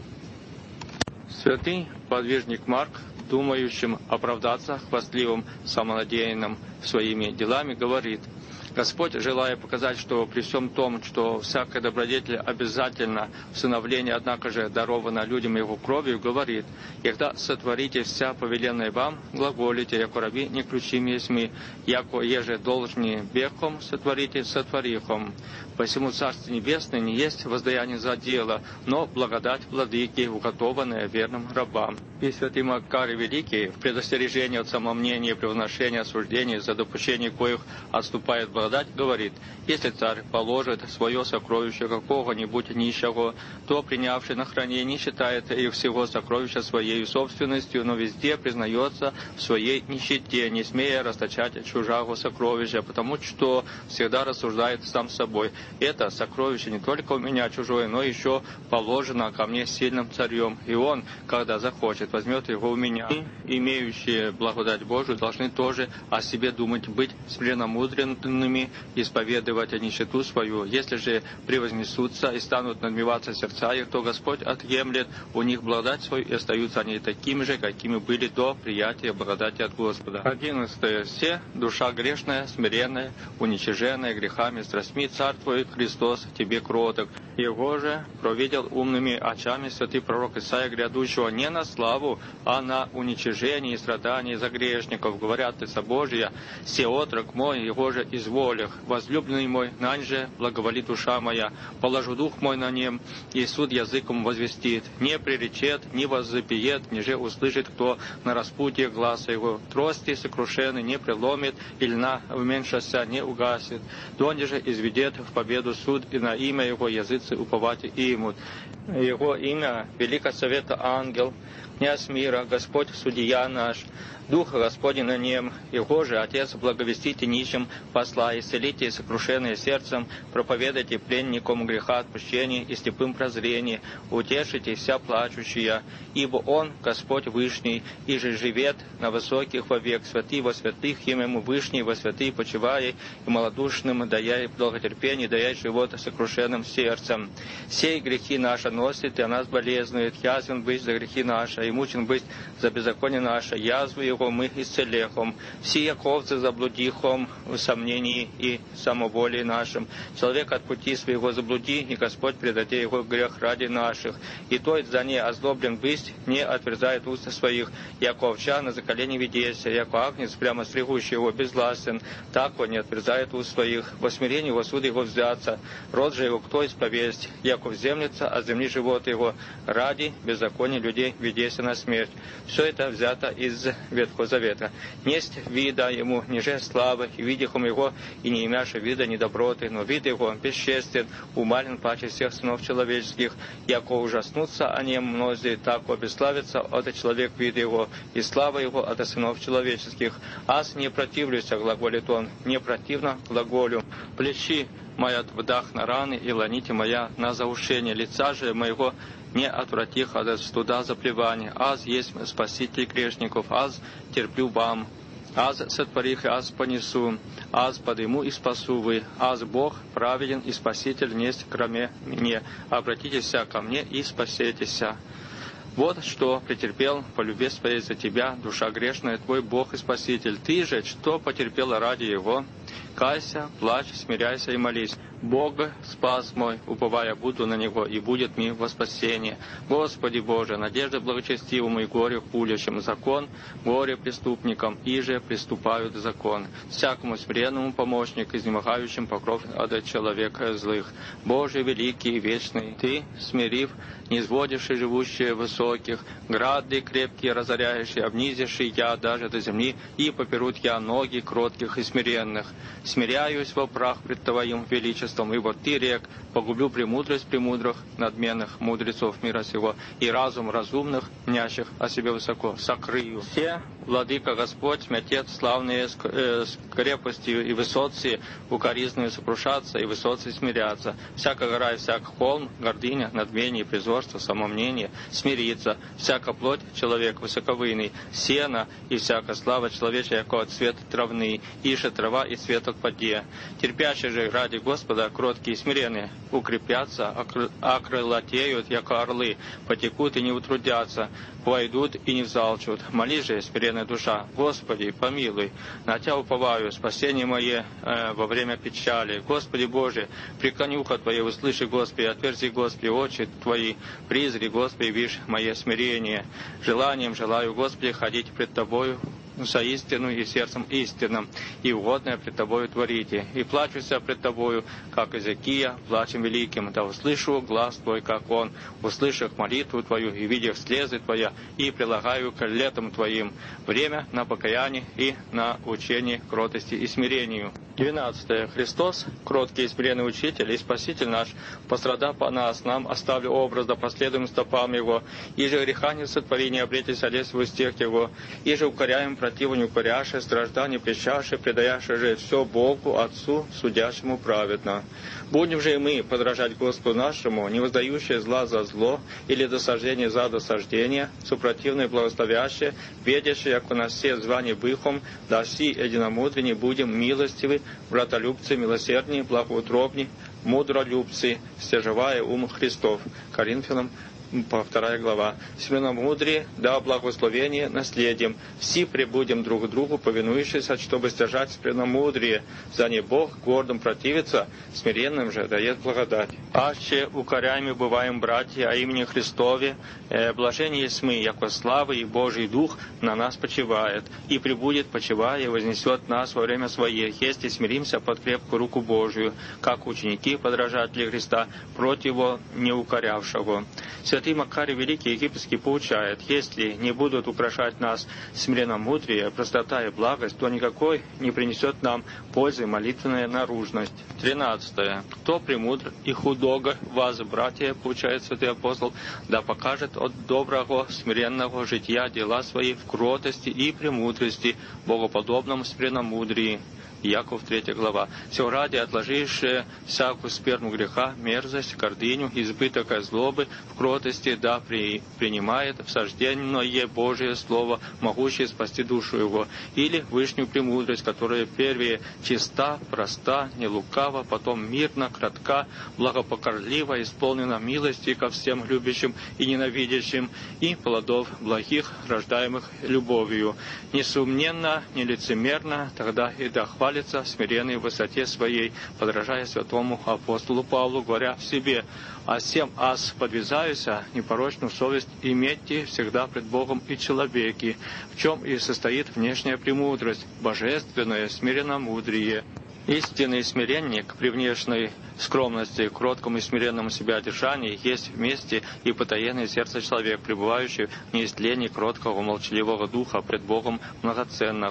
Святый подвижник Марк, думающим оправдаться хвастливым, самонадеянным своими делами, говорит: Господь, желая показать, что при всем том, что всякая добродетель обязательно всыновление, однако же даровано людям Его кровью, говорит: «Когда сотворите вся повеленная вам, глаголите, яко раби не ключим есмы, яко еже должни бехом сотворите сотворихом». Посему Царство Небесное не есть воздаяние за дело, но благодать владыки, уготованная верным рабам. И святый Макарий Великий в предостережении от самомнения и превозношения осуждений, за допущение коих отступает благодать, говорит: «Если царь положит свое сокровище какого-нибудь нищего, то, принявший на хранение, считает их всего сокровища своей собственностью, но везде признается в своей нищете, не смея расточать чужого сокровища, потому что всегда рассуждает сам собой: это сокровище не только у меня чужое, но еще положено ко мне сильным царем, и он, когда захочет, возьмет его у меня». И имеющие благодать Божию должны тоже о себе думать, быть смиренномудренными, исповедовать нищету свою. Если же превознесутся и станут надмеваться сердца их, то Господь отъемлет у них благодать свою, и остаются они такими же, какими были до приятия благодати от Господа. Одиннадцатое. Все душа грешная, смиренная, уничиженная грехами, страстьми, царствует Христос тебе кроток. Его же провидел умными очами святый пророк Исаия грядущего не на славу, а на уничижение и страдания за грешников. Говорят: Ты Божия, се отрок мой, его же изволях. Возлюбленный мой, нань же благоволи душа моя. Положу дух мой на нем, и суд языком возвестит. Не приречет, не воззапиет, ниже услышит кто на распутье гласа его. Трости сокрушены не преломит, и льна вменьшася не угасит. Донде же изведет в победу суд, и на имя его языцы уповать имут. Его имя Великого Совета Ангел, князь мира, Господь Судья наш, Дух Господень на нем, Его же Отец благовестите нищим посла, исцелите сокрушенные сердцем, проповедайте пленникам греха отпущение и слепым прозрение, утешите вся плачущая, ибо Он, Господь Вышний, и же живет на высоких вовек, святый во святых, имя Ему Вышний, во святый почивая, и малодушным даяй долготерпение, даяй живот сокрушенным сердцем. Сей грехи наши носит, и о нас болезнует, язвен быть за грехи наши, и мучен быть за беззаконие наше, язву Его мы исцелехом. Все яковцы заблудихом в сомнении и самоволии нашим. Человек от пути своего заблуди, и Господь предаде его грех ради наших. И той за не озлоблен быть, не отверзает уста своих, яко овча на заколене ведеся, яко агнец, прямо стригущий его, безгласен, так он не отверзает уст своих. Во смирении во суд его взяться, род же его кто исповесть, яко вземлется, а земли живот его, ради беззакония людей ведеся на смерть. Все это взято из Ветхого Завета. Несть вида ему, ниже славы, и видихом его, и не имяша вида недоброты, но вид его бесчестен, умален паче всех сынов человеческих, яко ужаснутся о нем мнози, так обеславится от человек вид его, и слава его от сынов человеческих. Аз не противлюся, глаголит он, не противно глаголю, Плечи моя вдах на раны, и ланите моя на заушение. Лица же моего не отвратих от студа заплевания. Аз есть спаситель грешников, аз терплю вам. Аз сотворих, аз понесу, аз подыму и спасу вы. Аз Бог праведен и спаситель несть кроме мне. Обратитесь ко мне и спасетесь. Вот что претерпел по любви своей за тебя, душа грешная, твой Бог и Спаситель. Ты же, что потерпела ради Его? Кайся, плачь, смиряйся и молись. Бога, спас мой, уповая буду на Него, и будет мне во спасение. Господи Боже, надежда благочестивому и горе хулищем, закон, горе преступникам, и же приступают закон. Всякому смиренному помощник, изнемогающим покров от человека злых. Боже великий и вечный, Ты, смирив, низводивший живущие высоких, грады крепкие разоряющие, обнизивший я даже до земли, и поперут я ноги кротких и смиренных. Смиряюсь во прах пред Твоим величеством, и вот Ты, рек, погублю премудрость премудрых, надменных мудрецов мира сего, и разум разумных, мнящих о себе высоко, сокрыю. Все, Владыка Господь, Отец, славные с, э, с крепостью и высоцей, укоризную сокрушаться, и высоцей смиряться. Всяка гора и всяк холм, гордыня, надмение, призорство, самомнение, смириться. Всяка плоть, человек высоковыйный, сено, и всяка слава человечья, яко цвет травный, ише трава и цвет от поде. Терпящие же ради Господа, кроткие и смиренные, укрепятся, окрылатеют, яко орлы, потекут и не утрудятся, пойдут и не взалчут. Молись же, смиренная душа, Господи, помилуй, на Тебя уповаю, спасение мое э, во время печали. Господи Боже, преклони ухо Твое, услыши, Господи, отверзи, Господи, очи Твои, призри, Господи, вишь мое смирение. Желанием желаю, Господи, ходить пред Тобою за истину и сердцем истинным, и угодное пред Тобою творите. И плачуся пред Тобою, как Иезекия, плачем великим, да услышу глаз Твой, как он, услышав молитву Твою, и видях слезы Твоя, и прилагаю к летам Твоим время на покаяние и на учение кротости и смирению. двенадцатое. Христос, кроткий и смиренный Учитель и Спаситель наш, пострадав по нас, нам оставлю образ, да последуем стопам Его, и же греха не сотвори, не обретись олесь в устех Его, и же укоряем противу не укоряше, страждание прещаше, предаяше же все Богу, Отцу, судящему праведно. Будем же и мы подражать Господу нашему, не воздающие зла за зло, или досаждение за досаждение, супротивное благословящее, ведящее, яко на все звания быхом, да си единомудренни будем милостивы, братолюбцы, милосердни, благоутробни, мудролюбцы, стяжевая ум Христов. Коринфянам, вторая глава. Смиренномудрие, да благословение наследием. Все прибудем друг к другу, повинующись, чтобы стяжать смиренномудрие. За не Бог гордым противится, смиренным же дает благодать. Аще укоряемы бываем, братья, о имени Христове, э, блажение есть мы, яко славы и Божий Дух на нас почивает, и прибудет, почивая, и вознесет нас во время свое, если смиримся под крепкую руку Божию, как ученики, подражатели Христа, против его не укорявшего. Святый Макарий Великий Египетский поучает, если не будут украшать нас смиренномудрие, простота и благость, то никакой не принесет нам пользы молитвенная наружность. тринадцатое. Кто премудр и худого вас, братья, поучает святый апостол, да покажет от доброго смиренного жития дела свои в кротости и премудрости, богоподобном смиренномудрии. Яков, третья глава. «Все ради отложившие всякую сперму греха, мерзость, гордыню, избыток злобы, в кротости, да при, принимает всажденное Божие Слово, могущее спасти душу его, или вышнюю премудрость, которая первее чиста, проста, не лукава, потом мирна, кратка, благопокорлива, исполнена милости ко всем любящим и ненавидящим, и плодов благих, рождаемых любовью. Несомненно, нелицемерно, тогда и да хвалит смиренной в высоте своей, подражая святому апостолу Павлу, говоря в себе, «А всем аз подвязаюся, непорочную совесть имейте всегда пред Богом и человеки, в чем и состоит внешняя премудрость, божественное смиренномудрие». Истинный смиренник при внешней скромности, кроткому и смиренному себя держании есть вместе и потаенное сердце человек, пребывающий в неистлении кроткого, молчаливого духа пред Богом многоценного.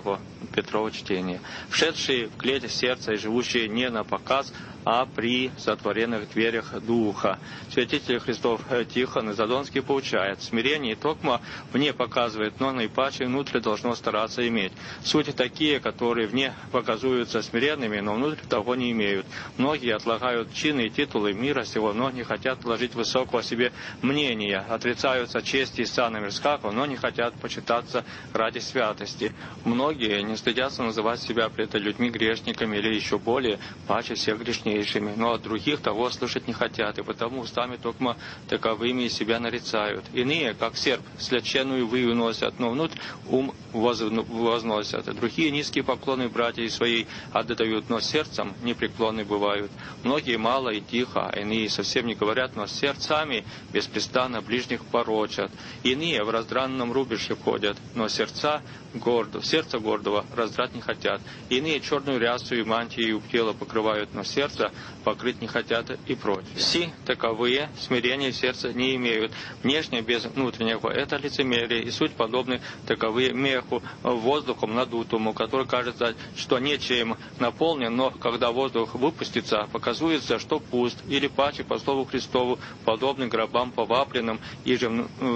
Петрова чтение. Вшедшие в клеть сердца и живущие не на показ, а при затворенных дверях духа. Святитель Христов Тихон и Задонский поучает: смирение токмо вне показывает, но наипаче внутрь должно стараться иметь. Суть такие, которые вне показываются смиренными, но внутрь того не имеют. Многие отлагают чины и титулы мира сего, но не хотят вложить высокого себе мнения, отрицаются чести и сана мирского, но не хотят почитаться ради святости. Многие не стыдятся называть себя пред людьми грешниками или еще более, паче всех грешнейшими, но от других того слышать не хотят, и потому устами токмо таковыми из себя нарицают. Иные, как серп, сляченную выю носят, но внутрь ум возносят. Другие низкие поклоны братья своей отдают, но сердцем непреклонны бывают. Многие мало и тихо, а иные совсем не говорят, но сердцами беспрестанно ближних порочат. Иные в раздранном рубище ходят, но сердца гордо, сердце гордого раздрать не хотят. Иные черную рясу и мантию тела покрывают, но сердце покрыть не хотят и прочее. Си таковые смирения сердца не имеют. Внешне без внутреннего это лицемерие, и суть подобны таковые меху, воздухом надутому, который кажется, что нечем наполнен, но когда воздух выпустится, показуется, что пуст, или паче по слову Христову, подобны гробам повапленным, и же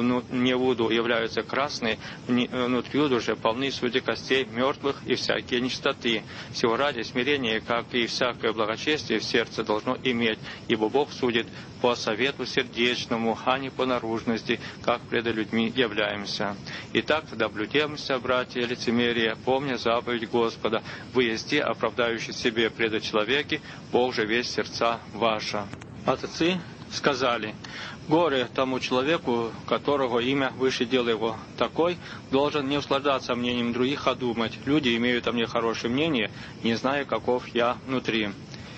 не воду являются красные, внутрью душе полны сути костей мертвых и всякие нечистоты. Всего ради смирение, как и всякое благочестие, в сердце должно иметь, ибо Бог судит по совету сердечному, а не по наружности, как пред людьми являемся. Итак, тогда блюдемся, братья, лицемерие, помня заповедь Господа: вы есте оправдающий себе пред человеке, Бог же весь сердца ваша. Отцы сказали: горе тому человеку, которого имя выше дела его. Такой должен не услаждаться мнением других, а думать: люди имеют о мне хорошее мнение, не зная, каков я внутри.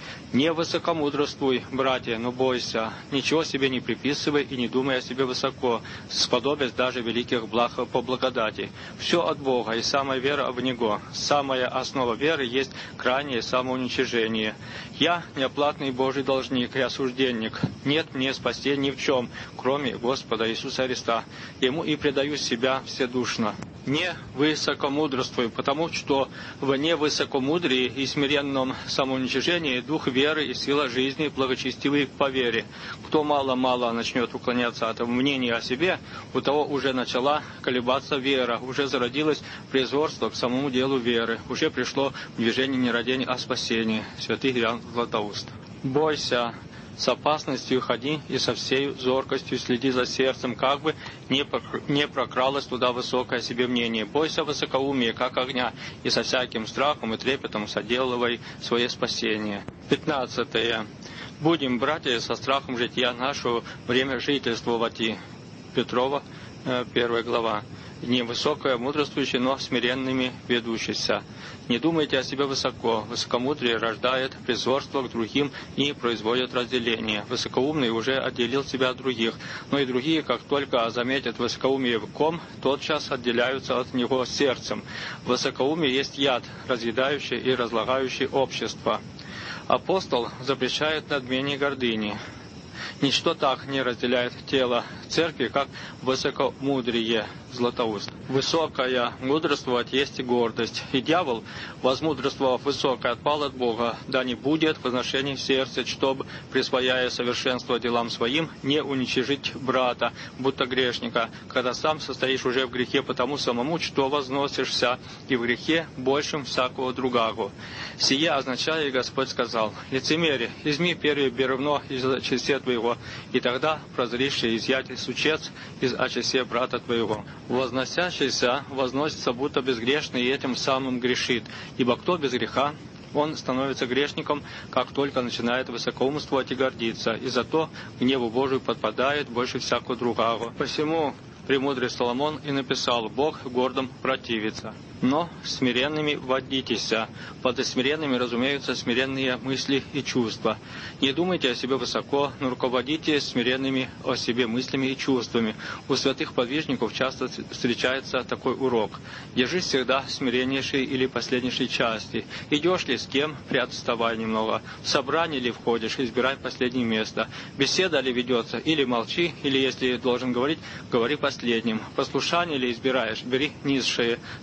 Не высокомудрствуй, братья, но бойся, ничего себе не приписывай и не думай о себе высоко, сподобясь даже великих благ по благодати. Все от Бога, и самая вера в Него. Самая основа веры есть крайнее самоуничижение. Я неоплатный Божий должник и осужденник. Нет мне спасения ни в чем, кроме Господа Иисуса Христа. Ему и предаю себя вседушно. Не высокомудрствуй, потому что в невысокомудрии и смиренном самоуничижении дух веры и сила жизни благочестивый по вере. Кто мало-мало начнет уклоняться от мнения о себе, у того уже начала колебаться вера, уже зародилось призорство к самому делу веры, уже пришло в движение не родение, а спасение. Святый Иоанн Златоуст. Бойся, с опасностью ходи и со всей зоркостью следи за сердцем, как бы не прокралось туда высокое себе мнение. Бойся высокоумия, как огня, и со всяким страхом и трепетом соделывай свое спасение. Пятнадцатое. Будем, братья, со страхом жития нашего время жительствовать. Петрова, первая глава. Не высокое мудрствующее, но смиренными ведущийся. Не думайте о себе высоко. Высокомудрие рождает призорство к другим и производит разделение. Высокоумный уже отделил себя от других, но и другие, как только заметят высокоумие в ком, тотчас отделяются от него сердцем. Высокоумие есть яд, разъедающий и разлагающий общество. Апостол запрещает надмение и гордыни. Ничто так не разделяет тело церкви, как высокомудрие. Златоуст. Высокое мудрствовать есть и гордость. И дьявол, возмудрствовав высокое, отпал от Бога. Да не будет возношений в сердце, чтобы, присвояя совершенство делам своим, не уничижить брата, будто грешника, когда сам состоишь уже в грехе потому самому, что возносишься, и в грехе большим всякого другого. Сие означает, Господь сказал: лицемерие, изми первое бревно из очесе твоего, и тогда прозришь изъять сучец из очесе брата твоего. Возносящийся возносится, будто безгрешный, и этим самым грешит. Ибо кто без греха, он становится грешником, как только начинает высокоумствовать и гордиться, и зато гневу Божию подпадает больше всякого другого. Посему премудрый Соломон и написал: Бог гордым противится, но смиренными водитесь. Под смиренными разумеются смиренные мысли и чувства. Не думайте о себе высоко, но руководите смиренными о себе мыслями и чувствами. У святых подвижников часто встречается такой урок: держись всегда смиреннейшей или последнейшей части. Идешь ли с кем, приотставай немного. В собрание ли входишь, избирай последнее место. Беседа ли ведется, или молчи, или если должен говорить, говори последним. Послушание ли избираешь, бери низшее. Так и во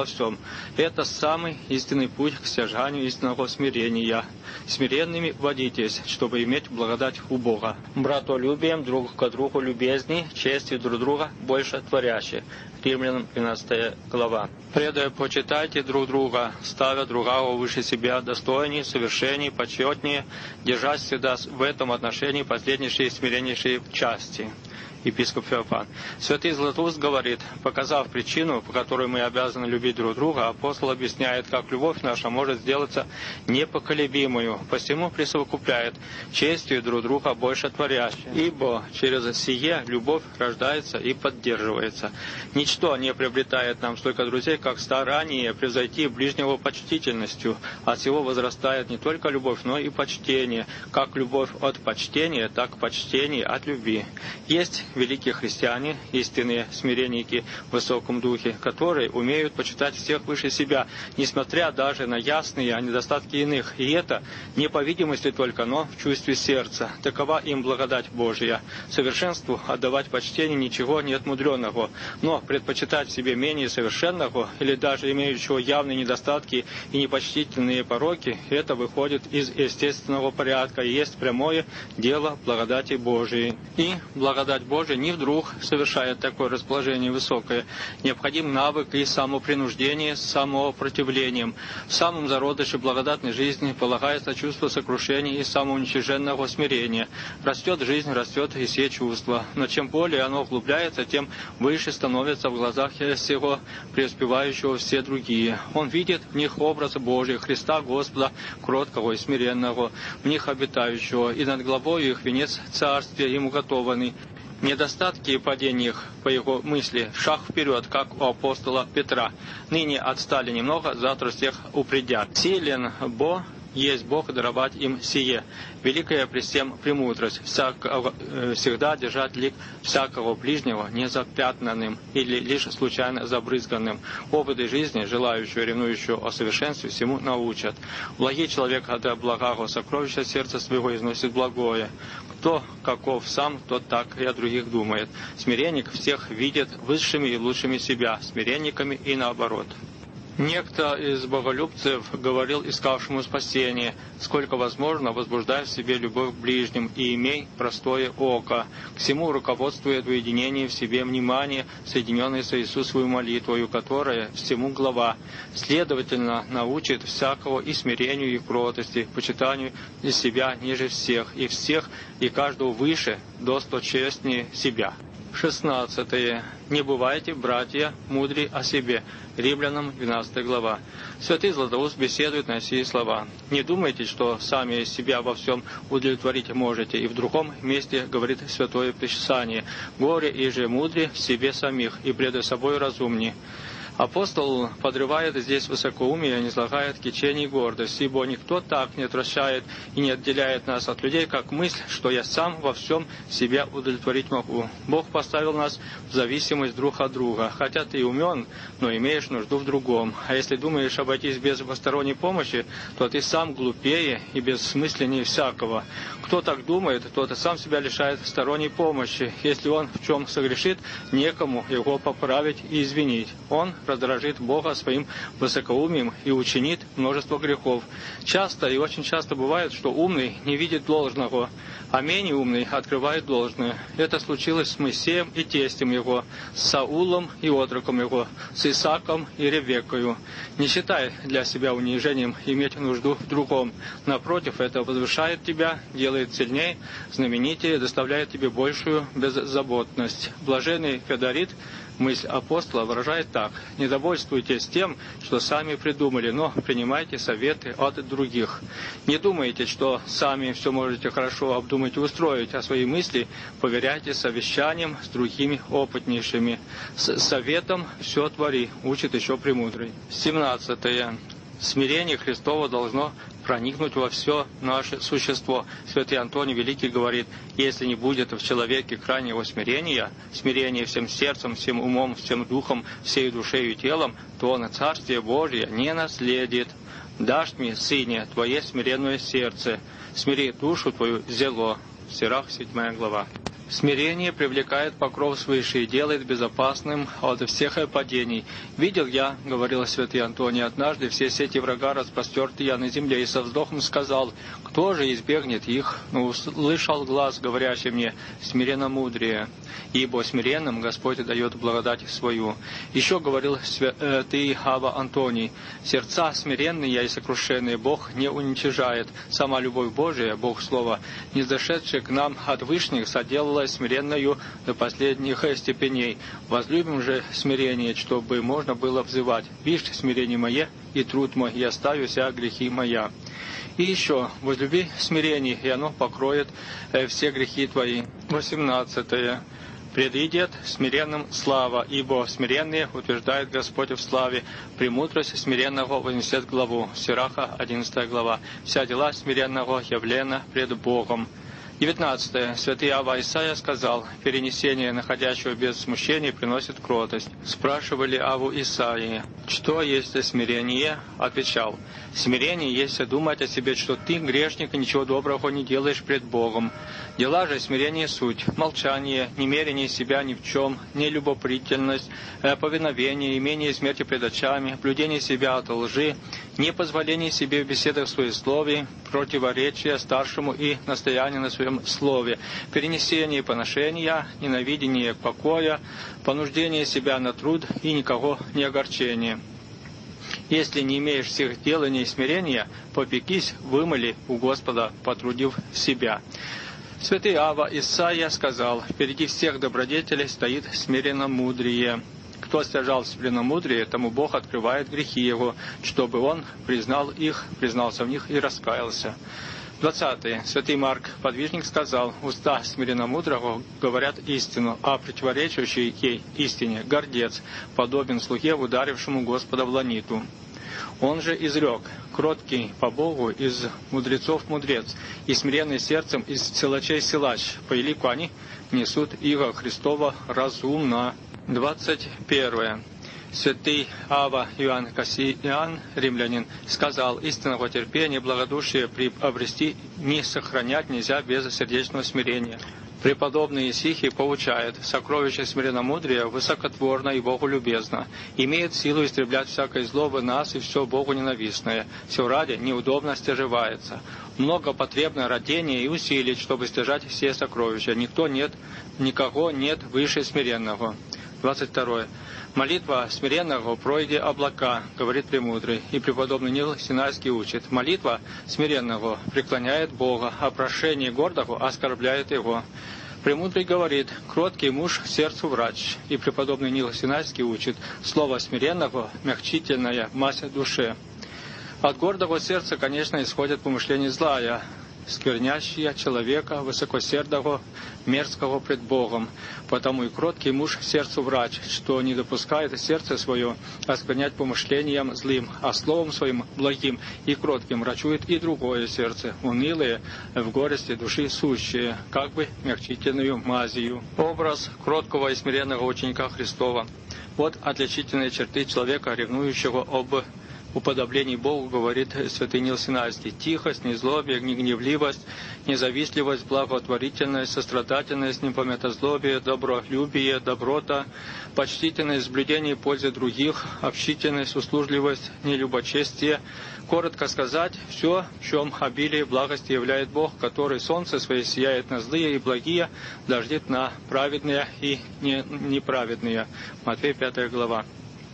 во всем. Это самый истинный путь к стяжанию истинного смирения. Смиренными водитесь, чтобы иметь благодать у Бога. Братолюбием друг к другу любезни, честью друг друга больше творящие. Римлянам двенадцатая глава. Предая почитайте друг друга, ставя другого выше себя, достойнее, совершеннее, почетнее, держась всегда в этом отношении последнейшей и смиреннейшей части. Епископ Феофан. Святый Златоуст говорит, показав причину, по которой мы обязаны любить друг друга, апостол объясняет, как любовь наша может сделаться непоколебимую, посему присовокупляет честью друг друга больше творящей, ибо через сие любовь рождается и поддерживается. Ничто не приобретает нам столько друзей, как старание превзойти ближнего почтительностью. От всего возрастает не только любовь, но и почтение. Как любовь от почтения, так почтение от любви. Есть великие христиане, истинные смиренники в высоком духе, которые умеют почитать всех выше себя, несмотря даже на ясные недостатки иных. И это не по видимости только, но в чувстве сердца. Такова им благодать Божия. Совершенству отдавать почтение ничего нет мудреного, но предпочитать себе менее совершенного или даже имеющего явные недостатки и непочтительные пороки, это выходит из естественного порядка и есть прямое дело благодати Божией. И благодать Божия не вдруг совершает такое расположение высокое. Необходим навык и самопринуждение с самопротивлением. В самом зародыше благодатной жизни полагается чувство сокрушения и самоуничиженного смирения. Растет жизнь, растет и все чувства. Но чем более оно углубляется, тем выше становится в глазах всего преуспевающего все другие. Он видит в них образ Божий, Христа Господа, кроткого и смиренного, в них обитающего, и над главою их венец царствия ему готованный. Недостатки и падения их, по его мысли, шаг вперед, как у апостола Петра. Ныне отстали немного, завтра всех упредят. Силен Бо есть Бог даровать им сие. Великая при всем премудрость, всякого, э, всегда держать лик всякого ближнего незапятнанным или лишь случайно забрызганным. Опыты жизни, желающего, ревнующего о совершенстве, всему научат. Благий человек от благого сокровища сердца своего износит благое. Кто каков сам, тот так и о других думает. Смиренник всех видит высшими и лучшими себя, смиренниками и наоборот. Некто из боголюбцев говорил искавшему спасения: сколько возможно, возбуждай в себе любовь к ближним и имей простое око. К всему руководствует в уединении в себе внимание, соединенное с Иисусовой молитвою, которая всему глава. Следовательно, научит всякого и смирению, и кротости, почитанию и себя ниже всех, и всех, и каждого выше, досточестнее себя. шестнадцатое. Не бывайте, братья, мудри о себе. Римлянам двенадцатая глава. Святый Златоуст беседует на сии слова. Не думайте, что сами себя во всем удовлетворить можете. И в другом месте говорит Святое Писание: горе и же мудре в себе самих, и пред собой разумни. Апостол подрывает здесь высокоумие, не излагает кичение и гордость, ибо никто так не отвращает и не отделяет нас от людей, как мысль, что я сам во всем себя удовлетворить могу. Бог поставил нас в зависимость друг от друга, хотя ты и умен, но имеешь нужду в другом. А если думаешь обойтись без посторонней помощи, то ты сам глупее и бессмысленнее всякого. Кто так думает, тот и сам себя лишает сторонней помощи. Если он в чем согрешит, некому его поправить и извинить. Он раздражит Бога своим высокоумием и учинит множество грехов. Часто и очень часто бывает, что умный не видит должного, а менее умный открывает должное. Это случилось с Моисеем и тестем его, с Саулом и отроком его, с Исааком и Ревеккою. Не считай для себя унижением иметь нужду в другом. Напротив, это возвышает тебя, делает сильнее, знаменитее, доставляет тебе большую беззаботность. Блаженный Феодорит мысль апостола выражает так: не довольствуйтесь тем, что сами придумали, но принимайте советы от других. Не думайте, что сами все можете хорошо обдумать и устроить, а свои мысли поверяйте совещаниям с другими опытнейшими. С советом все твори, учит еще премудрый. семнадцатое. Смирение Христово должно проникнуть во все наше существо. Святый Антоний Великий говорит: если не будет в человеке крайнего смирения, смирения всем сердцем, всем умом, всем духом, всей душею и телом, то он Царствие Божие не наследит. Дашь мне, сыне, твое смиренное сердце, смири душу твою зело. Сирах, седьмая глава. Смирение привлекает покров свыше и делает безопасным от всех падений. «Видел я, — говорил святый Антоний, — однажды все сети врага распростерты я на земле, и со вздохом сказал, кто же избегнет их? Но услышал глаз, говорящий мне, смиренно мудрее, ибо смиренным Господь дает благодать свою». Еще говорил святый Ава Антоний, сердца смиренные и сокрушенные Бог не уничижает. Сама любовь Божия, Бог Слова, не зашедшая к нам от вышних, соделала смиренною до последних степеней. Возлюбим же смирение, чтобы можно было взывать: «Вишь смирение мое и труд мой, и оставю вся грехи моя». И еще: возлюби смирение, и оно покроет э, все грехи твои. восемнадцатое. Предвидит смиренным слава, ибо смиренные утверждает Господь в славе. Премудрость смиренного вознесет главу. Сираха, одиннадцатая глава. Вся дела смиренного явлена пред Богом. девятнадцатое. Святый Ава Исаия сказал: перенесение находящего без смущения приносит кротость. Спрашивали Аву Исаии, что есть смирение? Отвечал: смирение есть думать о себе, что ты, грешник, и ничего доброго не делаешь пред Богом. Дела же смирение суть: молчание, немерение себя ни в чем, нелюбопрительность, повиновение, имение смерти пред очами, блюдение себя от лжи, непозволение себе в беседах своесловий, противоречие старшему и настояние на своем слове, перенесение поношения, ненавидение покоя, понуждение себя на труд и никого не огорчение. Если не имеешь всех деланий и смирения, попекись, вымоли у Господа, потрудив себя. Святый Ава Исаия сказал: впереди всех добродетелей стоит смиренно-мудрее. Кто стяжал смиренно-мудрее, тому Бог открывает грехи его, чтобы он признал их, признался в них и раскаялся. двадцатое. Святый Марк, подвижник, сказал: уста смиренно-мудрого говорят истину, а противоречащий ей истине гордец, подобен слуге, ударившему Господа в ланиту. Он же изрек: кроткий по Богу из мудрецов мудрец, и смиренный сердцем из силачей силач, по елику они несут иго Христова разумно. двадцать первое. Святый Ава Иоанн Кассиан, римлянин, сказал: истинного терпения, благодушия приобрести не сохранять нельзя без сердечного смирения. Преподобный Исихий поучает: сокровище смиренномудрия высокотворно и Богу любезно, имеет силу истреблять всякое зло в нас и все Богу ненавистное, все ради неудобно стяжевается. Много потребно родения и усилий, чтобы стяжать все сокровища. Никто нет, никого нет выше смиренного. двадцать второе. Молитва смиренного пройде облака, говорит премудрый, и преподобный Нил Синайский учит: молитва смиренного преклоняет Бога, а прошение гордого оскорбляет его. Премудрый говорит: кроткий муж сердцу врач, и преподобный Нил Синайский учит: слово смиренного мягчительная мазь душе. От гордого сердца, конечно, исходят помышления злая, сквернящие человека, высокосердого, мерзкого пред Богом. Потому и кроткий муж сердцу врач, что не допускает сердце свое осквернять помышлением злым, а словом своим благим и кротким врачует и другое сердце, унылые, в горести души сущие, как бы мягчительную мазью. Образ кроткого и смиренного ученика Христова. Вот отличительные черты человека, ревнующего об уподоблении Богу, говорит святый Нил Синайский: тихость, незлобие, негневливость, независтливость, благотворительность, сострадательность, непомятозлобие, добролюбие, доброта, почтительность, соблюдение пользы других, общительность, услужливость, нелюбочестие. Коротко сказать, все, в чем обилие благости являет Бог, который солнце свое сияет на злые и благие, дождит на праведные и неправедные. Матфея пятая глава.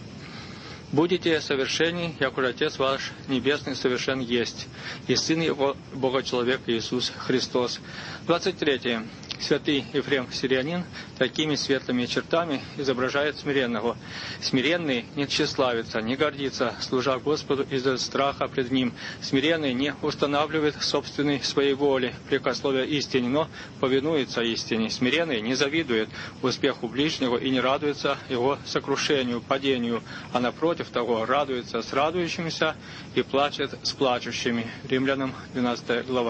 «Будете совершенны, як уже Отец ваш Небесный совершен есть, и Сын Его, Бога-человек Иисус Христос». двадцать третье. Святый Ефрем Сирианин такими светлыми чертами изображает смиренного. Смиренный не тщеславится, не гордится, служа Господу из-за страха пред Ним. Смиренный не устанавливает собственной своей воли, прикословия истине, но повинуется истине. Смиренный не завидует успеху ближнего и не радуется его сокрушению, падению, а напротив того радуется с радующимися и плачет с плачущими. Римлянам двенадцатая глава.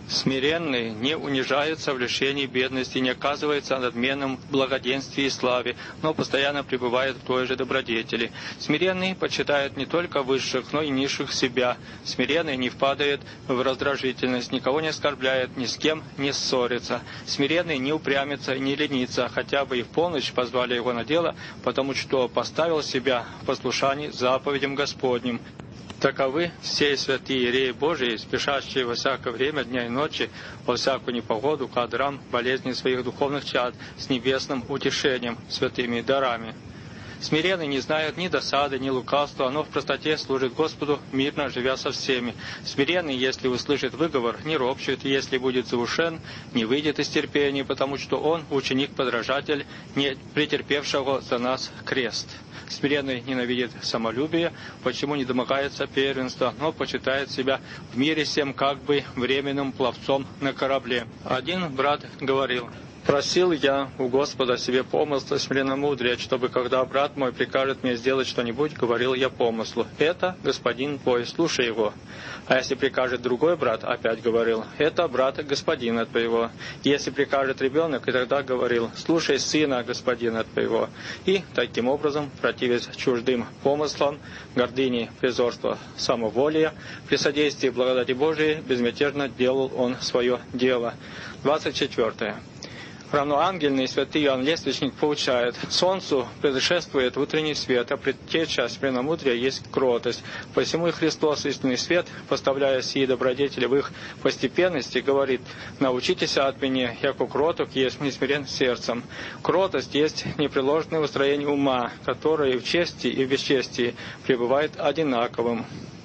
Смиренный не унижается в лишении бедности, не оказывается надменным в благоденствии и славе, но постоянно пребывает в той же добродетели. Смиренный почитает не только высших, но и низших себя. Смиренный не впадает в раздражительность, никого не оскорбляет, ни с кем не ссорится. Смиренный не упрямится и не ленится, хотя бы и в полночь позвали его на дело, потому что поставил себя в послушании заповедям Господним. Таковы все святые иереи Божии, спешащие во всякое время дня и ночи, во всякую непогоду, к адрам болезни своих духовных чад, с небесным утешением, святыми дарами. Смиренный не знает ни досады, ни лукавства, но в простоте служит Господу, мирно живя со всеми. Смиренный, если услышит выговор, не ропщет, если будет заушен, не выйдет из терпения, потому что он ученик-подражатель, не претерпевшего за нас крест. Смиренный ненавидит самолюбие, почему не домогается первенства, но почитает себя в мире всем как бы временным пловцом на корабле. Один брат говорил: «Просил я у Господа себе помысла смиренномудрия, чтобы, когда брат мой прикажет мне сделать что-нибудь, говорил я помыслу: это господин твой, слушай его. А если прикажет другой брат, опять говорил: это брат господина твоего. Если прикажет ребенок, и тогда говорил: слушай сына господина твоего». И таким образом, противясь чуждым помыслам, гордыни, презорства, самоволия, при содействии благодати Божией безмятежно делал он свое дело. двадцать четвертое. Равноангельный святый Иоанн Лествичник поучает: солнцу предшествует утренний свет, а предтеча смиренномудрия есть кротость. Посему и Христос, истинный свет, поставляя сии добродетели в их постепенности, говорит: научитесь от меня, яко кроток есть несмирен сердцем. Кротость есть непреложное устроение ума, которое и в чести, и в бесчестии пребывает одинаковым.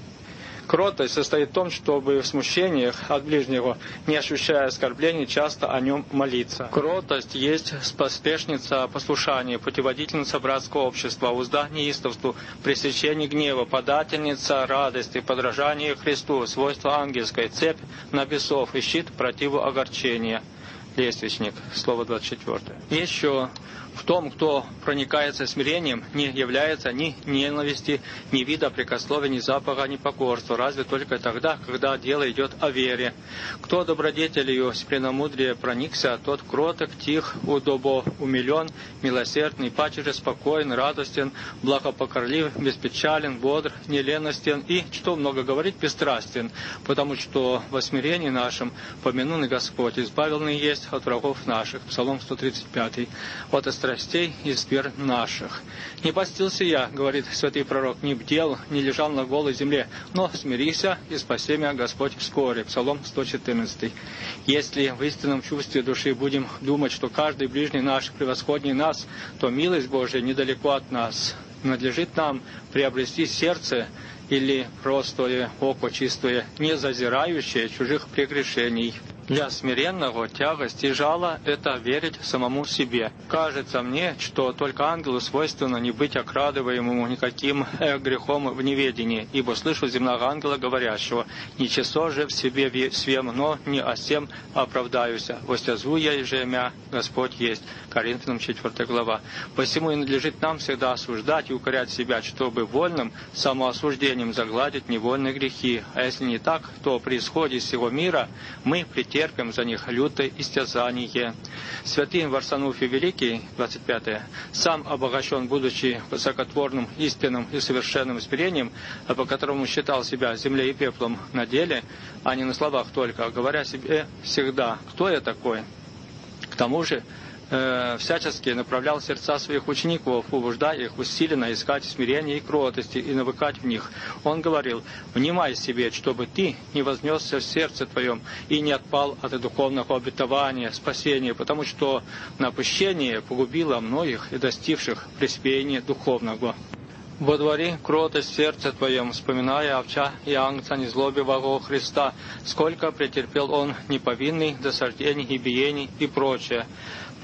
Кротость состоит в том, чтобы в смущениях от ближнего, не ощущая оскорблений, часто о нем молиться. Кротость есть поспешница послушания, путеводительница братского общества, узда неистовству, пресечение гнева, подательница радости, подражание Христу, свойство ангельской, цепь на бесов и щит противу огорчения. Лествичник, слово двадцать четвертое. Еще в том, кто проникается смирением, не является ни ненависти, ни вида прикословия, ни запаха, ни покорства, разве только тогда, когда дело идет о вере. Кто добродетелью смиренномудрия проникся, тот кроток, тих, удобо умилен, милосердный, паче же спокоен, радостен, благопокорлив, беспечален, бодр, неленостен и, что много говорить, бесстрастен, потому что во смирении нашем помянунный Господь, избавленный есть от врагов наших. Псалом сто тридцать пятый. От страстей и сфер наших. «Не постился я, — говорит святый пророк, — не бдел, не лежал на голой земле, но смирися, и спаси меня Господь вскоре». Псалом сто четырнадцатый. Если в истинном чувстве души будем думать, что каждый ближний наш превосходнее нас, то милость Божия недалеко от нас. Надлежит нам приобрести сердце или простое око чистое, не зазирающее чужих прегрешений. Для смиренного тягость и жало — это верить самому себе. Кажется мне, что только ангелу свойственно не быть окрадываемому никаким э, грехом в неведении, ибо слышу земного ангела, говорящего: «Ничего же в себе свем, но не о сем оправдаюся. Востязу я и же мя, Господь есть». Коринфянам четвёртая глава. Посему и надлежит нам всегда осуждать и укорять себя, чтобы вольным самоосуждением загладить невольные грехи. А если не так, то при исходе из всего мира мы претерпим за них лютое истязание. Святый Варсануфий Великий, двадцать пятое, сам обогащен, будучи высокотворным, истинным и совершенным смирением, по которому считал себя землей и пеплом на деле, а не на словах только, говоря себе всегда: «Кто я такой?». К тому же, Э, всячески направлял сердца своих учеников, побуждая их усиленно искать смирения и кротости и навыкать в них. Он говорил: «Внимай себе, чтобы ты не вознесся в сердце твоем и не отпал от духовного обетования, спасения, потому что напыщение погубило многих и достигших преуспеяния духовного». «Водвори кротость в сердце твоем, вспоминая овча и ангца незлобивого Христа, сколько претерпел он неповинный досаждений и биений и прочее.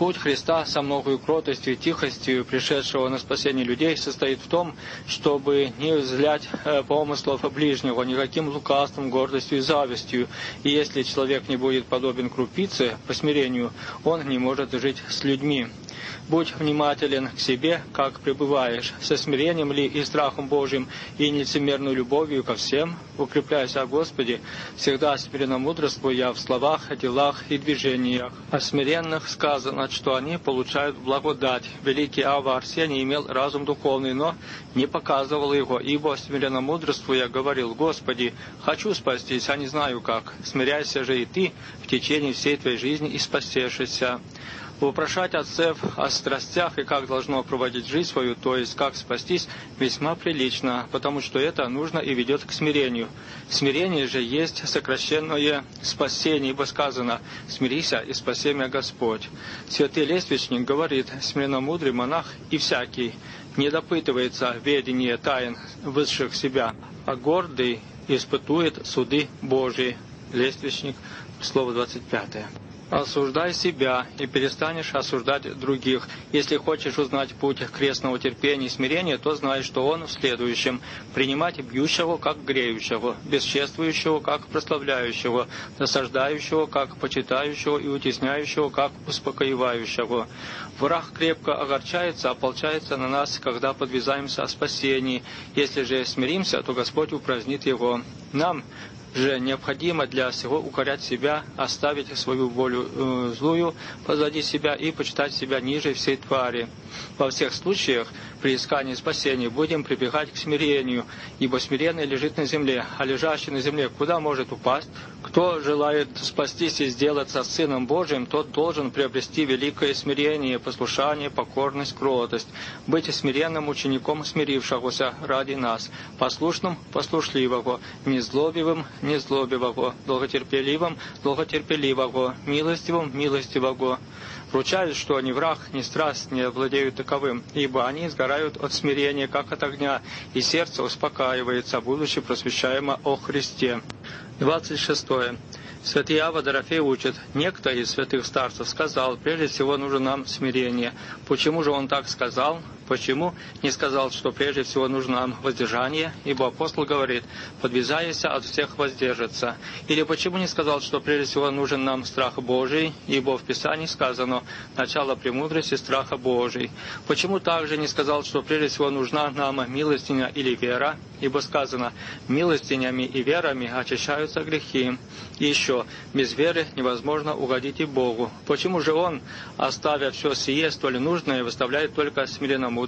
Путь Христа со многою кротостью и тихостью, пришедшего на спасение людей, состоит в том, чтобы не взлять помыслов ближнего никаким лукавством, гордостью и завистью. И если человек не будет подобен крупице по смирению, он не может жить с людьми. Будь внимателен к себе, как пребываешь, со смирением ли и страхом Божьим, и нелицемерной любовью ко всем, укрепляйся о Господе, всегда смиренно мудрствуя в словах, делах и движениях. О смиренных сказано, что они получают благодать. Великий Авва Арсений имел разум духовный, но не показывал его, ибо смиренно мудрствуя говорил: «Господи, хочу спастись, а не знаю как. Смиряйся же и ты в течение всей твоей жизни и спасешься». Вопрошать отцев о страстях и как должно проводить жизнь свою, то есть как спастись, весьма прилично, потому что это нужно и ведет к смирению. Смирение же есть сокращенное спасение, ибо сказано: «Смирися, и спаси меня Господь». Святый Лествичник говорит: «Смиренно-мудрый монах и всякий не допытывается ведения тайн высших себя, а гордый испытует суды Божии». Лествичник, слово двадцать пятое. Осуждай себя, и перестанешь осуждать других. Если хочешь узнать путь крестного терпения и смирения, то знай, что он в следующем: принимать бьющего, как греющего, бесчествующего, как прославляющего, досаждающего, как почитающего, и утесняющего, как успокоивающего. Враг крепко огорчается, ополчается на нас, когда подвязаемся о спасении. Если же смиримся, то Господь упразднит его. Нам же необходимо для всего укорять себя, оставить свою волю э, злую позади себя и почитать себя ниже всей твари. Во всех случаях при искании спасения будем прибегать к смирению, ибо смиренный лежит на земле, а лежащий на земле куда может упасть? Кто желает спастись и сделаться Сыном Божиим, тот должен приобрести великое смирение, послушание, покорность, кротость, быть смиренным учеником смирившегося ради нас, послушным, послушливого, незлобивым, незлобивого, долготерпеливым, долготерпеливого, милостивым, милостивого. Ручаюсь, что ни враг, ни страсть не владеют таковым, ибо они сгорают от смирения, как от огня, и сердце успокаивается, будучи просвещаемо о Христе. двадцать шестое. Святый Авва Дорофей учит: некто из святых старцев сказал: прежде всего нужно нам смирение. Почему же он так сказал? Почему не сказал, что прежде всего нужно нам воздержание? Ибо апостол говорит: подвязаясь от всех воздержится. Или почему не сказал, что прежде всего нужен нам страх Божий? Ибо в Писании сказано: начало премудрости страха Божий. Почему также не сказал, что прежде всего нужна нам милостиня или вера? Ибо сказано: милостинями и верами очищаются грехи. И еще: без веры невозможно угодить и Богу. Почему же он, оставя все сие столь нужное, выставляет только смиренно-мудрее?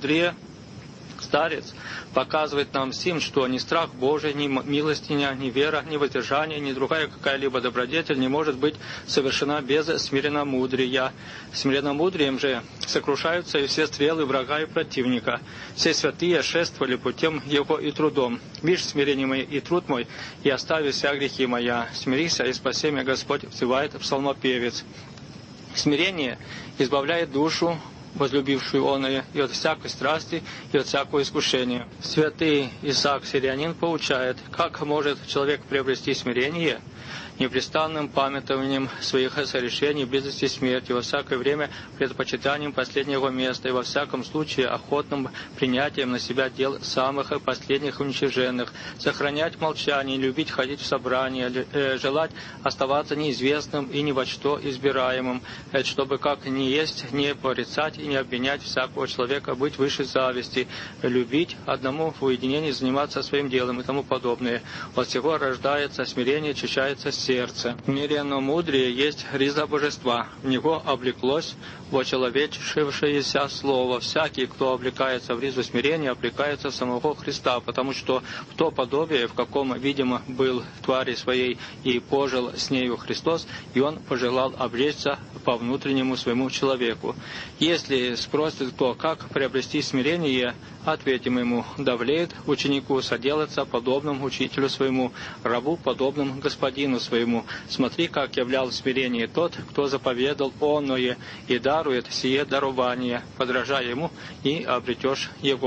Старец показывает нам всем, что ни страх Божий, ни милостиня, ни вера, ни воздержание, ни другая какая-либо добродетель не может быть совершена без смиренномудрия. Смиренномудрием же сокрушаются и все стрелы врага и противника. Все святые шествовали путем его и трудом. Вишь смирение мое и труд мой, и остави вся грехи моя. Смирися, и спаси меня Господь, взывает псалмопевец. Смирение избавляет душу, возлюбившую оное, и от всякой страсти, и от всякого искушения. Святый Исаак Сирианин поучает: как может человек приобрести смирение? Непрестанным памятованием своих сорешений, близости смерти, во всякое время предпочитанием последнего места и во всяком случае охотным принятием на себя дел самых последних уничиженных, сохранять молчание, любить ходить в собрания, желать оставаться неизвестным и ни во что избираемым, чтобы как ни есть, не порицать и не обвинять всякого человека, быть выше зависти, любить одному в уединении, заниматься своим делом и тому подобное. От всего рождается смирение, очищается сердце. Смиренно мудрее есть риза божества. В него облеклось вочеловечившееся слово. Всякий, кто облекается в ризу смирения, облекается в самого Христа, потому что в то подобие, в каком, видимо, был в твари своей и пожил с нею Христос, и он пожелал облечься по внутреннему своему человеку. Если спросит кто, как приобрести смирение, ответим ему: довлеет ученику соделаться подобным учителю своему, рабу подобным господину своему. Смотри, как являл смирение тот, кто заповедал оное, и дарует сие дарование. Подражай ему, и обретешь его.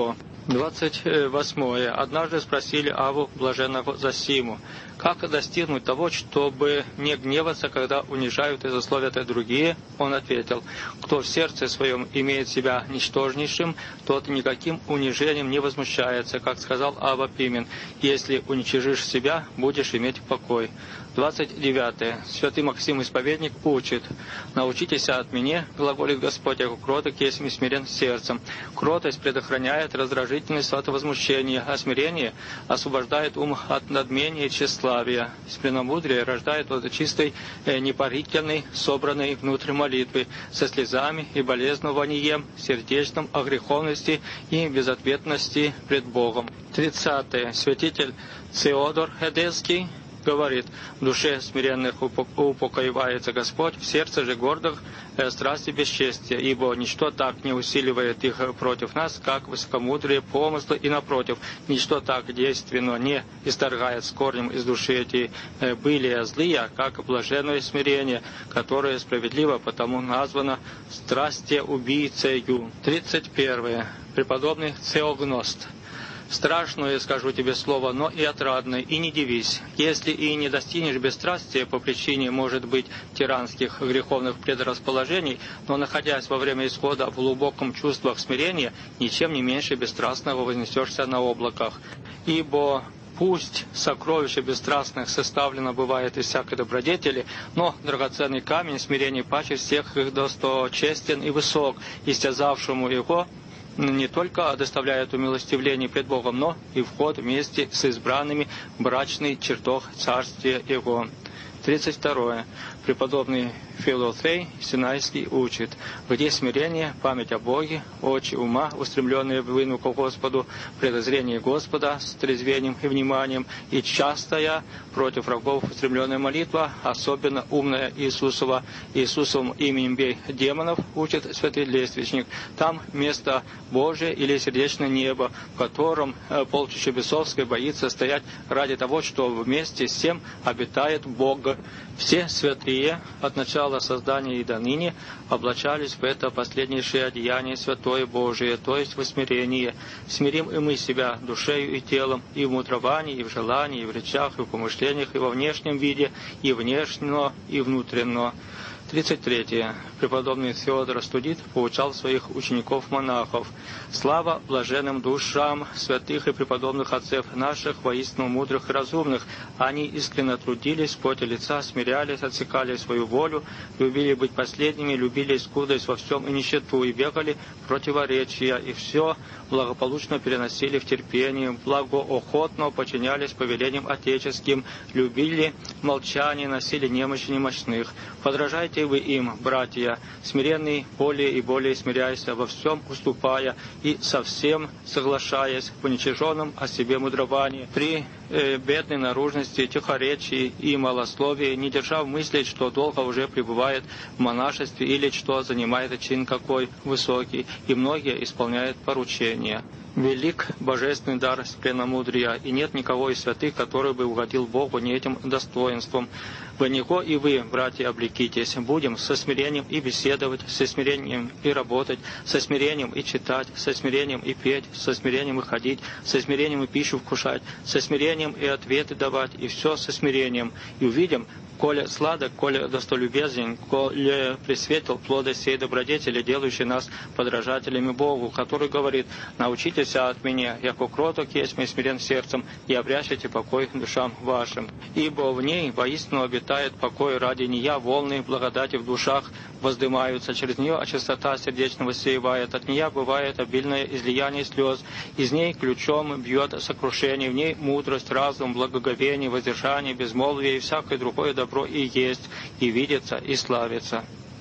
двадцать восьмое. Однажды спросили Аву блаженного Зосиму, как достигнуть того, чтобы не гневаться, когда унижают и злословят другие? Он ответил: кто в сердце своем имеет себя ничтожнейшим, тот никаким унижением не возмущается, как сказал Авва Пимен: если уничижишь себя, будешь иметь покой. двадцать девятое. Святый Максим Исповедник учит: научитесь от меня, глаголит Господь, яко кроток есть и смирен сердцем. Кротость предохраняет раздражительность от возмущения, а смирение освобождает ум от надмения и тщеславия. Смиренномудрие рождает от чистой, непарительной, собранной внутрь молитвы, со слезами и болезнованием, сердечном о греховности и безответности пред Богом. тридцатое. Святитель Теодор Эдесский говорит: в душе смиренных упокоивается Господь, в сердце же гордых э, страсти бесчестия, ибо ничто так не усиливает их против нас, как высокомудрие, помыслы, и напротив, ничто так действенно не исторгает с корнем из души эти э, былия злые, как блаженное смирение, которое справедливо потому названо страсти убийцею. тридцать первое. Преподобный Теогност. Страшное, скажу тебе слово, но и отрадное, и не дивись. Если и не достигнешь бесстрастия по причине, может быть, тиранских греховных предрасположений, но, находясь во время исхода в глубоком чувствах смирения, ничем не меньше бесстрастного вознесешься на облаках. Ибо пусть сокровище бесстрастных составлено бывает из всякой добродетели, но драгоценный камень смирения паче всех их досточестен и высок, истязавшему его не только доставляет умилостивление пред Богом, но и вход вместе с избранными в брачный чертог Царствия Его. тридцать второе. Преподобный Филофей Синайский учит: где смирение, память о Боге, очи ума, устремленные в вину к Господу, предозрение Господа с трезвением и вниманием, и частая против врагов устремленная молитва, особенно умная Иисусова, Иисусовым именем бей демонов, учит святый лествичник. Там место Божие или сердечное небо, в котором полчища бесовское боится стоять ради того, что вместе с тем обитает Бог. Все святые от начала создания и до ныне облачались в это последнейшее одеяние Святое Божие, то есть в смирении. Смирим и мы себя душею и телом, и в мудровании, и в желании, и в речах, и в помышлениях, и во внешнем виде, и внешнего, и внутреннего. тридцать третье. Преподобный Феодор Астудит поучал своих учеников-монахов: «Слава блаженным душам святых и преподобных отцев наших, воистину мудрых и разумных! Они искренне трудились, в поте лица смирялись, отсекали свою волю, любили быть последними, любили скудость во всем и нищету, и бегали противоречия, и все благополучно переносили в терпении, благоохотно подчинялись повелениям отеческим, любили молчание, носили немощи немощных. Подражайте вы им, братья, смиренный, более и более смиряйся, во всем уступая и совсем соглашаясь в уничиженном о себе мудровании, при э, бедной наружности, тихоречии и малословии, не держа в мысли, что долго уже пребывает в монашестве или что занимает чин какой высокий, и многие исполняют поручения. Велик божественный дар смиренномудрия, и нет никого из святых, который бы угодил Богу не этим достоинством. В него и вы, братья, облекитесь. Будем со смирением и беседовать, со смирением и работать, со смирением и читать, со смирением и петь, со смирением и ходить, со смирением и пищу вкушать, со смирением и ответы давать, и все со смирением. И увидим, коли сладок, коли достолюбезен, коли пресветл плода сей добродетели, делающий нас подражателями Богу, который говорит: научитесь от меня, яко кроток есть и смирен сердцем, и обрящайте покой душам вашим. Ибо в ней воистину обитает покой, ради нея волны благодати в душах воздымаются, через нее чистота сердечного сеевает, от нее бывает обильное излияние слез, из ней ключом бьет сокрушение, в ней мудрость, разум, благоговение, воздержание, безмолвие и всякое другое добро и есть, и видится, и славится.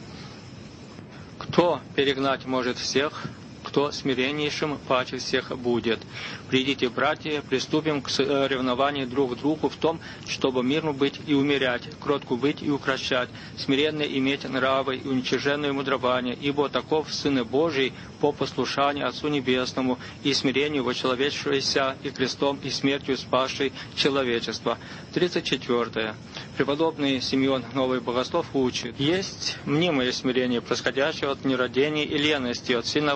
Кто перегнать может всех? Кто смиреннейшим паче всех будет. Придите, братья, приступим к ревнованию друг к другу в том, чтобы мирно быть и умерять, кротку быть и укращать, смиренно иметь нравы и уничиженное мудрование, ибо таков Сын Божий по послушанию Отцу Небесному и смирению вочеловечившийся и крестом и смертью спасший человечество. тридцать четвертое. Преподобный Симеон Новый Богослов учит: есть мнимое смирение, происходящее от нерадения и лености, от сильного осуждения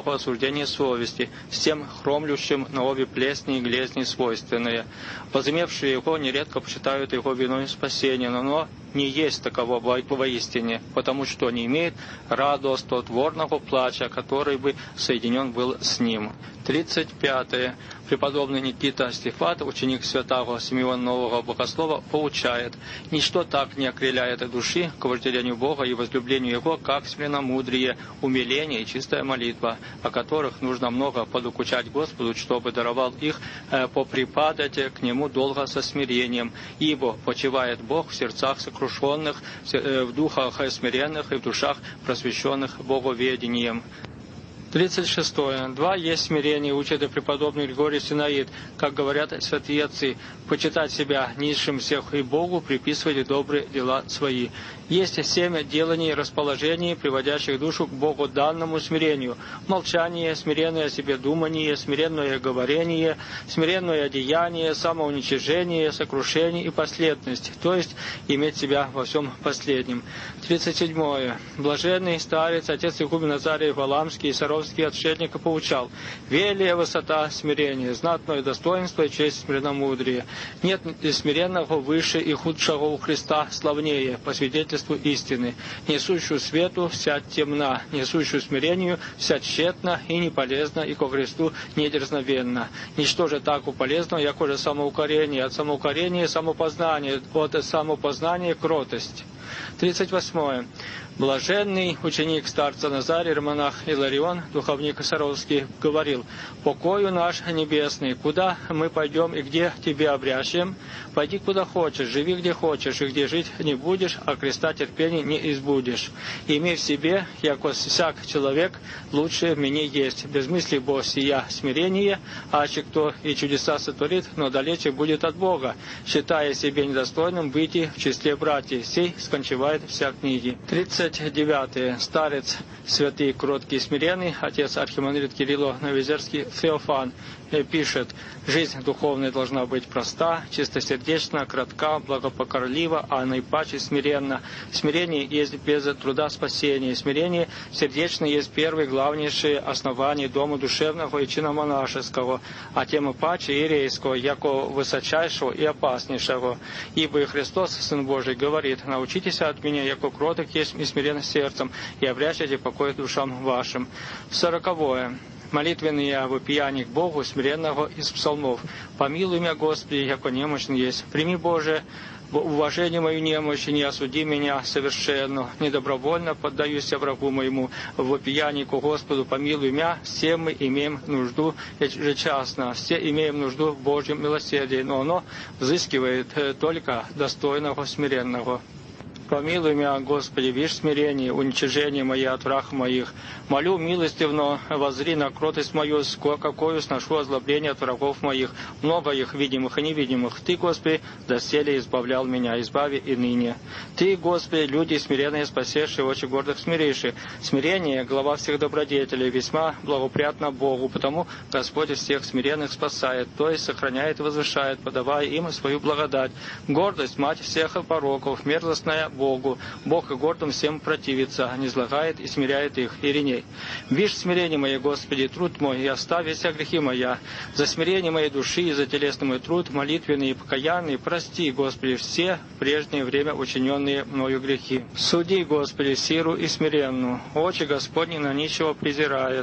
помрачение совести, с тем хромлющим на обе плесни и глезни свойственные. Возымевшие его нередко почитают его виной спасения, но не есть таково воистине, потому что не имеет радостотворного плача, который бы соединен был с ним. тридцать пятое. Преподобный Никита Стефат, ученик святого Симеона Нового Богослова, поучает: «Ничто так не окрыляет души к вожделению Бога и возлюблению Его, как смиренномудрие, умиление и чистая молитва, о которых нужно много подокучать Господу, чтобы даровал их э, поприпадать к Нему долго со смирением, ибо почивает Бог в сердцах сокрушенных, э, в духах смиренных и в душах просвещенных боговедением». тридцать шестое. Два есть смирение, учит и преподобный Григорий Синаид, как говорят святые отцы: почитать себя низшим всех и Богу приписывать добрые дела свои. Есть семь деланий и расположений, приводящих душу к Богу данному смирению: молчание, смиренное о себе думание, смиренное говорение, смиренное одеяние, самоуничижение, сокрушение и последность, то есть иметь себя во всем последнем. тридцать седьмое. Блаженный старец, отец игумен Назарий Валамский и Саровский отшельника поучал: велия высота смирения, знатное достоинство и честь смиренномудрия. Нет смиренного выше и худшего у Христа славнее, по свидетельству истины. Несущую свету вся темна, несущую смирению вся тщетна и не полезна, и ко Христу не дерзновенна. Ничто же так полезно, яко же самоукорение, от самоукорения самопознание, от самопознания кротость. тридцать восьмое. Блаженный ученик старца Назария, романах Иларион, духовник Саровский, говорил: «Покою наш небесный, куда мы пойдем и где тебе обрящем? Пойди куда хочешь, живи где хочешь, и где жить не будешь, а креста терпения не избудешь. Имей в себе, яко всяк человек, лучшее в мне есть. Без мысли бо сия смирение, а че кто и чудеса сотворит, но далече будет от Бога, считая себе недостойным быть в числе братьев. Сей скончевает вся книги». тридцать девятое. Старец, святый, кроткий и смиренный, отец архимандрит Кирилло Новозерский Феофан пишет: «Жизнь духовная должна быть проста, чистосердечна, кратка, благопокорлива, а наипаче смиренна. Смирение есть без труда спасения. Смирение сердечное есть первое, главнейшее основание дома душевного и чиномонашеского, а тем и паче иерейского, яко высочайшего и опаснейшего. Ибо и Христос, Сын Божий, говорит: научитесь от меня, яко кроток есть и смирен сердцем, и обрящайте покой душам вашим». Сороковое. Молитвенные вопияние к Богу смиренного из псалмов: «Помилуй меня, Господи, яко немощен есть. Прими, Боже, в уважение мою немощь, и не осуди меня совершенно. Недобровольно поддаюсь я врагу моему. В вопиянии к Господу помилуй меня. Все мы имеем нужду ежечасно, все имеем нужду в Божьем милосердии, но оно взыскивает только достойного смиренного». Помилуй меня, Господи, вишь смирение, уничижение мое от враг моих. Молю милостивно, воззри на кротость мою, какую сношу озлобление от врагов моих, много их видимых и невидимых. Ты, Господи, доселе избавлял меня, избави и ныне. Ты, Господи, люди смиренные, спасеши, очи гордых смириши. Смирение, глава всех добродетелей, весьма благоприятно Богу, потому Господь всех смиренных спасает, то есть сохраняет и возвышает, подавая им свою благодать. Гордость, мать всех пороков, мерзостная Богу. Бог и гордым всем противится, не злагает и смиряет их. Ириней. Вишь смирение мое, Господи, труд мой, и оставь все грехи моя. За смирение моей души и за телесный мой труд, молитвенный и покаянный, прости, Господи, все в прежнее время учиненные мною грехи. Суди, Господи, сиру и смиренную. Очи Господни на ничего презирает.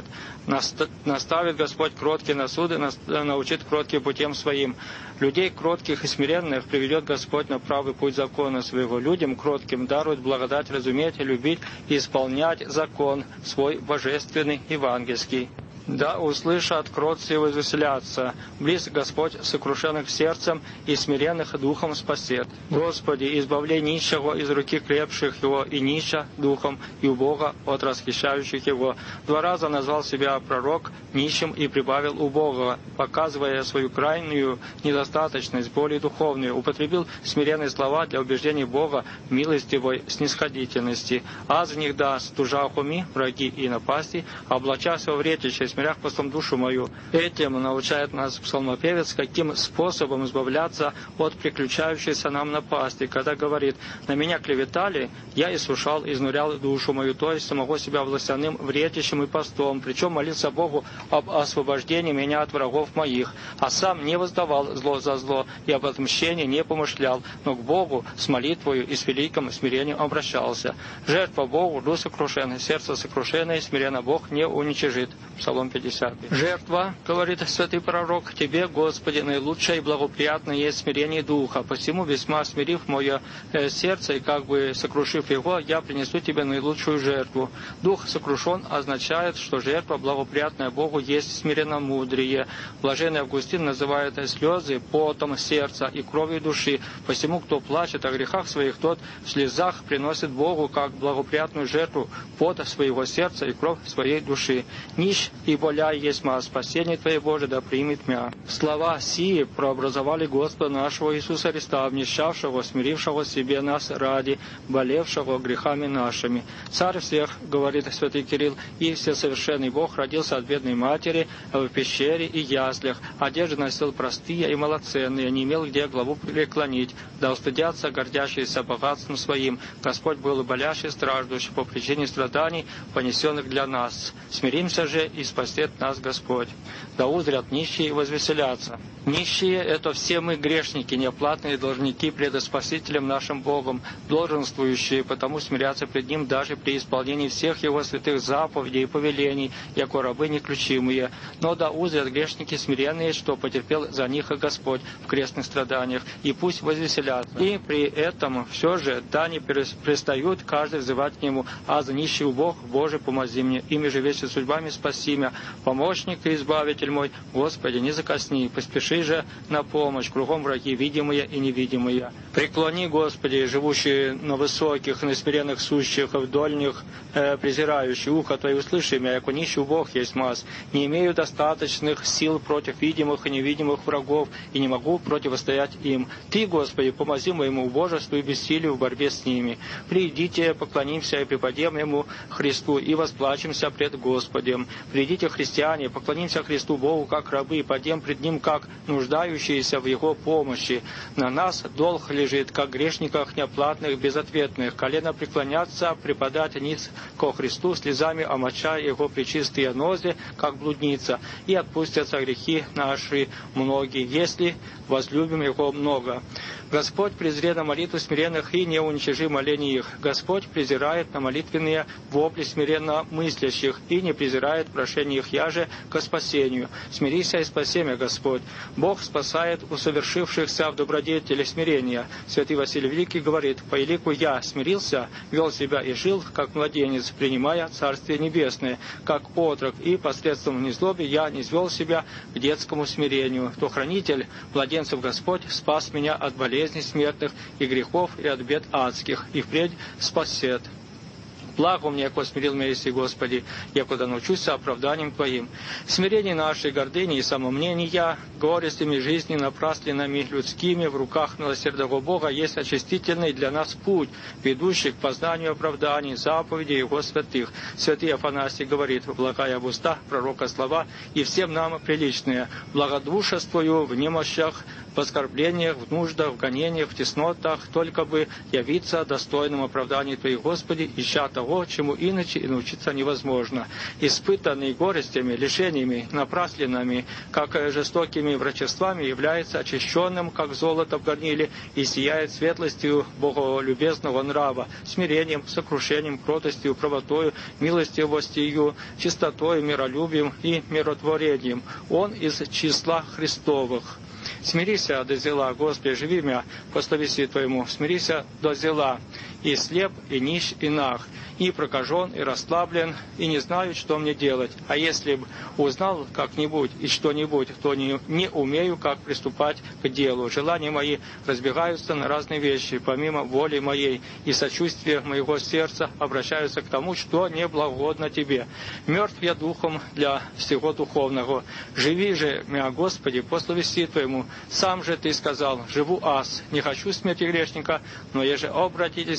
Наставит Господь кроткие на суды, научит кротким путем своим. Людей кротких и смиренных приведет Господь на правый путь закона своего. Людям кротким дарует благодать разуметь, любить и исполнять закон свой божественный евангельский. Да услышат кротцы и возвеселятся. Близ Господь сокрушенных сердцем и смиренных духом спасет. Господи, избавляй нищего из руки крепших его, и нища духом, и убога от расхищающих его. Два раза назвал себя пророк нищим и прибавил убогого, показывая свою крайнюю недостаточность, более духовную. Употребил смиренные слова для убеждения Бога в милостивой снисходительности. Аз в них даст тужа хуми, враги и напасти, облачася в ретичесть усмирях постом душу мою». Этим научает нас псалмопевец, каким способом избавляться от приключающейся нам напасти, когда говорит: «На меня клеветали, я иссушал, изнурял душу мою», то есть самого себя властяным вретищем и постом, причем молился Богу об освобождении меня от врагов моих, а сам не воздавал зло за зло и об отмщении не помышлял, но к Богу с молитвою и с великим смирением обращался. Жертва Богу, дух сокрушенный, сердце сокрушенное, смиренно Бог не уничижит. Псалом пятидесятый. Жертва, говорит святый пророк, тебе, Господи, наилучшее и благоприятное есть смирение духа, посему весьма смирив мое э, сердце и как бы сокрушив его, я принесу тебе наилучшую жертву. Дух сокрушен означает, что жертва, благоприятная Богу, есть смиренно-мудрее. Блаженный Августин называет слезы потом сердца и кровью души. Посему, кто плачет о грехах своих, тот в слезах приносит Богу как благоприятную жертву пот своего сердца и кровь своей души. Нищ и боля есть ма, спасение Твое Боже, да примет мя. Слова сии прообразовали Господа нашего Иисуса Христа, обнищавшего, смирившего себе нас ради, болевшего грехами нашими. Царь всех, говорит святый Кирилл, и всесовершенный Бог родился от бедной матери в пещере и яслях, одежды носил простые и малоценные, не имел где главу преклонить, да устыдятся гордящиеся богатством своим. Господь был болящий, страждущий по причине страданий, понесенных для нас. Смиримся же, и спасет нас Господь. Да узрят нищие и возвеселятся. Нищие — это все мы, грешники, неоплатные должники пред Спасителем нашим Богом, долженствующие потому смиряться пред Ним даже при исполнении всех Его святых заповедей и повелений, яко рабы неключимые. Но да узрят грешники смиренные, что потерпел за них и Господь в крестных страданиях, и пусть возвеселятся. И при этом все же да не пристают каждый взывать к Нему, а за нищий Бог Божий помози мне, ими же вещи судьбами спаси меня. Помощник и избавитель мой, Господи, не закосни, поспеши же на помощь, кругом враги, видимые и невидимые. Преклони, Господи, живущие на высоких, на смиренных сущих, в дольних, э, презирающих, ухо Твое услыши меня, яко нищий Бог есть маз. Не имею достаточных сил против видимых и невидимых врагов, и не могу противостоять им. Ты, Господи, помози моему убожеству и бессилию в борьбе с ними. Придите, поклонимся и преподем Ему Христу, и восплачемся пред Господем. Придите, христиане, поклонимся Христу Богу, как рабы, и подем пред Ним, как нуждающиеся в Его помощи. На нас долг лежит, как грешниках неоплатных, безответных, колено преклоняться, преподать низ ко Христу, слезами омочая Его пречистые нози, как блудница, и отпустятся грехи наши многие, если возлюбим Его много. Господь презрет на молитву смиренных и не уничижи моление их. Господь презирает на молитвенные вопли смиренно мыслящих и не презирает прошение их яже ко спасению. Смирися и спаси меня, Господь. Бог спасает усовершившихся в добродетели смирения. Святый Василий Великий говорит: «По елику я смирился, вел себя и жил, как младенец, принимая Царствие Небесное, как отрок, и посредством незлоби я низвел себя к детскому смирению. То хранитель младенцев Господь спас меня от болезни смертных и грехов, и от бед адских, и впредь спасет. Благо мне, яко смирил меня, если Господи, якуда научуся оправданием Твоим. Смирение нашей гордыни и самомнения, горестями жизни напраслинами людскими в руках милосердного Бога есть очистительный для нас путь, ведущий к познанию оправданий, заповедей Его святых. Святый Афанасий говорит: «Благая в устах пророка слова, и всем нам приличные, благодушествую в немощах, в оскорблениях, в нуждах, в гонениях, в теснотах, только бы явиться достойным оправданию Твоих, Господи, ища того, чему иначе и научиться невозможно. Испытанный горестями, лишениями, напраслинами, как жестокими врачествами, является очищенным, как золото в горниле, и сияет светлостью боголюбезного нрава, смирением, сокрушением, кротостью, правотою, милостивостью, чистотою, миролюбием и миротворением. Он из числа Христовых. Смирися до зела, Господи, живи меня по словеси Твоему. Смирися до зела, и слеп, и нищ, и наг, и прокажен, и расслаблен, и не знаю, что мне делать. А если б узнал как-нибудь и что-нибудь, то не, не умею, как приступать к делу. Желания мои разбегаются на разные вещи, помимо воли моей, и сочувствия моего сердца обращаются к тому, что не благодно Тебе. Мертв я духом для всего духовного. Живи же меня, Господи, по словеси Твоему. Сам же Ты сказал: живу аз, не хочу смерти грешника, но еже обратитесь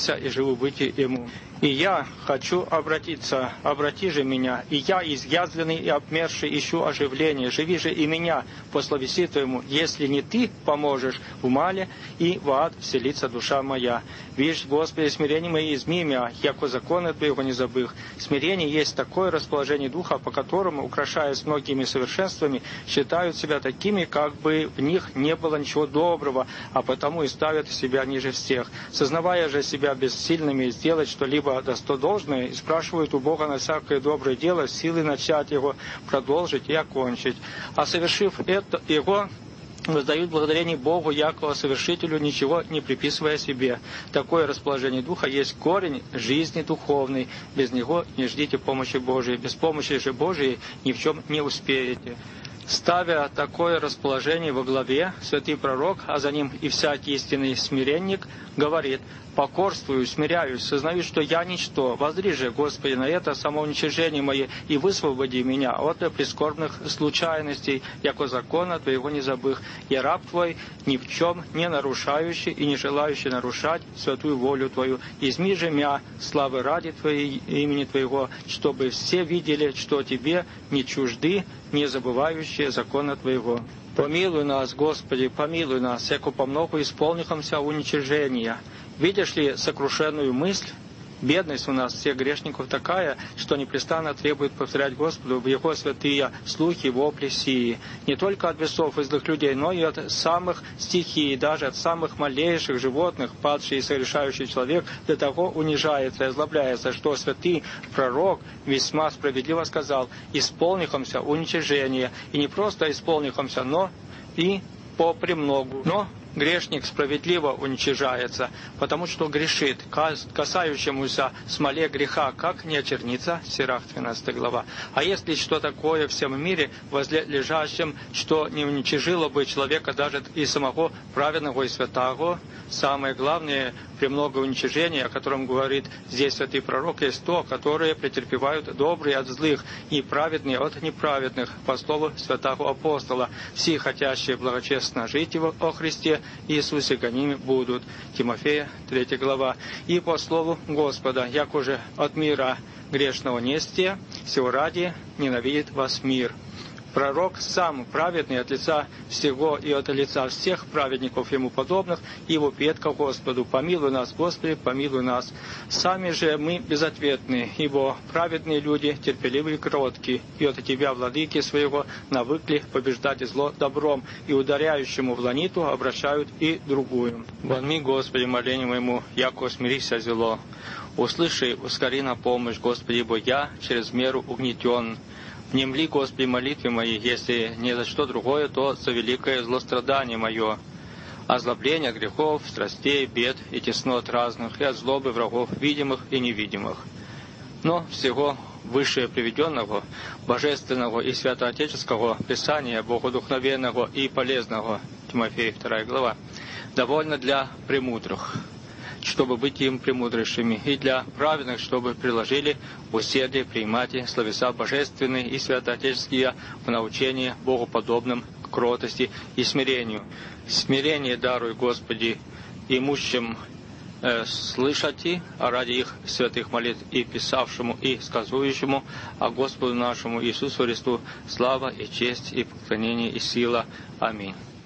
покорился и живу быть Ему. И я хочу обратиться, обрати же меня, и я, изъязвленный и обмерший, ищу оживление, живи же и меня по словеси Твоему, если не Ты поможешь в мале, и в ад вселится душа моя. Видишь, Господи, смирение мои изми меня, яко законы Твоего не забых. Смирение есть такое расположение духа, по которому, украшаясь многими совершенствами, считают себя такими, как бы в них не было ничего доброго, а потому и ставят себя ниже всех. Сознавая же себя бессильными сделать что-либо достодолжное, и спрашивают у Бога на всякое доброе дело силы начать его, продолжить и окончить. А совершив это его, воздают благодарение Богу, яко совершителю, ничего не приписывая себе. Такое расположение духа есть корень жизни духовной. Без него не ждите помощи Божией. Без помощи же Божией ни в чем не успеете. Ставя такое расположение во главе, святый пророк, а за ним и всякий истинный смиренник, говорит: «Покорствую, смиряюсь, сознаю, что я ничто. Воззри же, Господи, на это самоуничижение мое, и высвободи меня от прискорбных случайностей, яко закона Твоего не забых. Я раб Твой, ни в чем не нарушающий и не желающий нарушать святую волю Твою. Изми же мя славы ради Твоей, имени Твоего, чтобы все видели, что Тебе не чужды, не забывающие закона Твоего. Помилуй нас, Господи, помилуй нас, яко по много исполнихомся уничижения. Видишь ли сокрушенную мысль? Бедность у нас всех грешников такая, что непрестанно требует повторять Господу в Его святые слухи, вопли сии. Не только от бесов и злых людей, но и от самых стихий, даже от самых малейших животных, падший и согрешающий человек до того унижается и озлобляется, что святый пророк весьма справедливо сказал: «Исполнихомся уничижение». И не просто исполнихомся, но и по премногу. Но грешник справедливо уничижается, потому что грешит, касающемуся смоле греха, как не очернится, Сирах двенадцатая глава. А если что такое в всем мире, возлежащем, что не уничижило бы человека даже и самого праведного и святого, самое главное, премного уничижения, о котором говорит здесь святый пророк, есть то, которые претерпевают добрые от злых и праведные от неправедных, по слову святого апостола. Все хотящие благочестно жить о Христе Иисусе гоними будут. Тимофея, третья глава. И по слову Господа, як уже от мира грешного нестия, сего ради ненавидит вас мир. Пророк сам праведный от лица всего и от лица всех праведников ему подобных, и его пет ко Господу: «Помилуй нас, Господи, помилуй нас». Сами же мы безответны, ибо праведные люди терпеливы и кроткие, и от Тебя, владыки своего, навыкли побеждать зло добром, и ударяющему в ланиту обращают и другую. Вонми, Господи, молению моему, яко смирися зело. Услыши, ускори на помощь, Господи, ибо я через меру угнетен. Внемли, Господи, молитвы мои, если не за что другое, то за великое злострадание мое. Озлобление от грехов, страстей, бед и теснот разных, и от злобы врагов, видимых и невидимых. Но всего выше приведенного, божественного и святоотеческого Писания, богодухновенного и полезного, Тимофея, вторая глава, довольно для премудрых, чтобы быть им премудрейшими, и для праведных, чтобы приложили усердие принимать словеса божественные и святоотеческие в научении Богоподобным, кротости и смирению. Смирение даруй, Господи, имущим э, слышати, а ради их святых молитв и писавшему, и сказующему, а Господу нашему Иисусу Христу слава и честь, и поклонение, и сила. Аминь.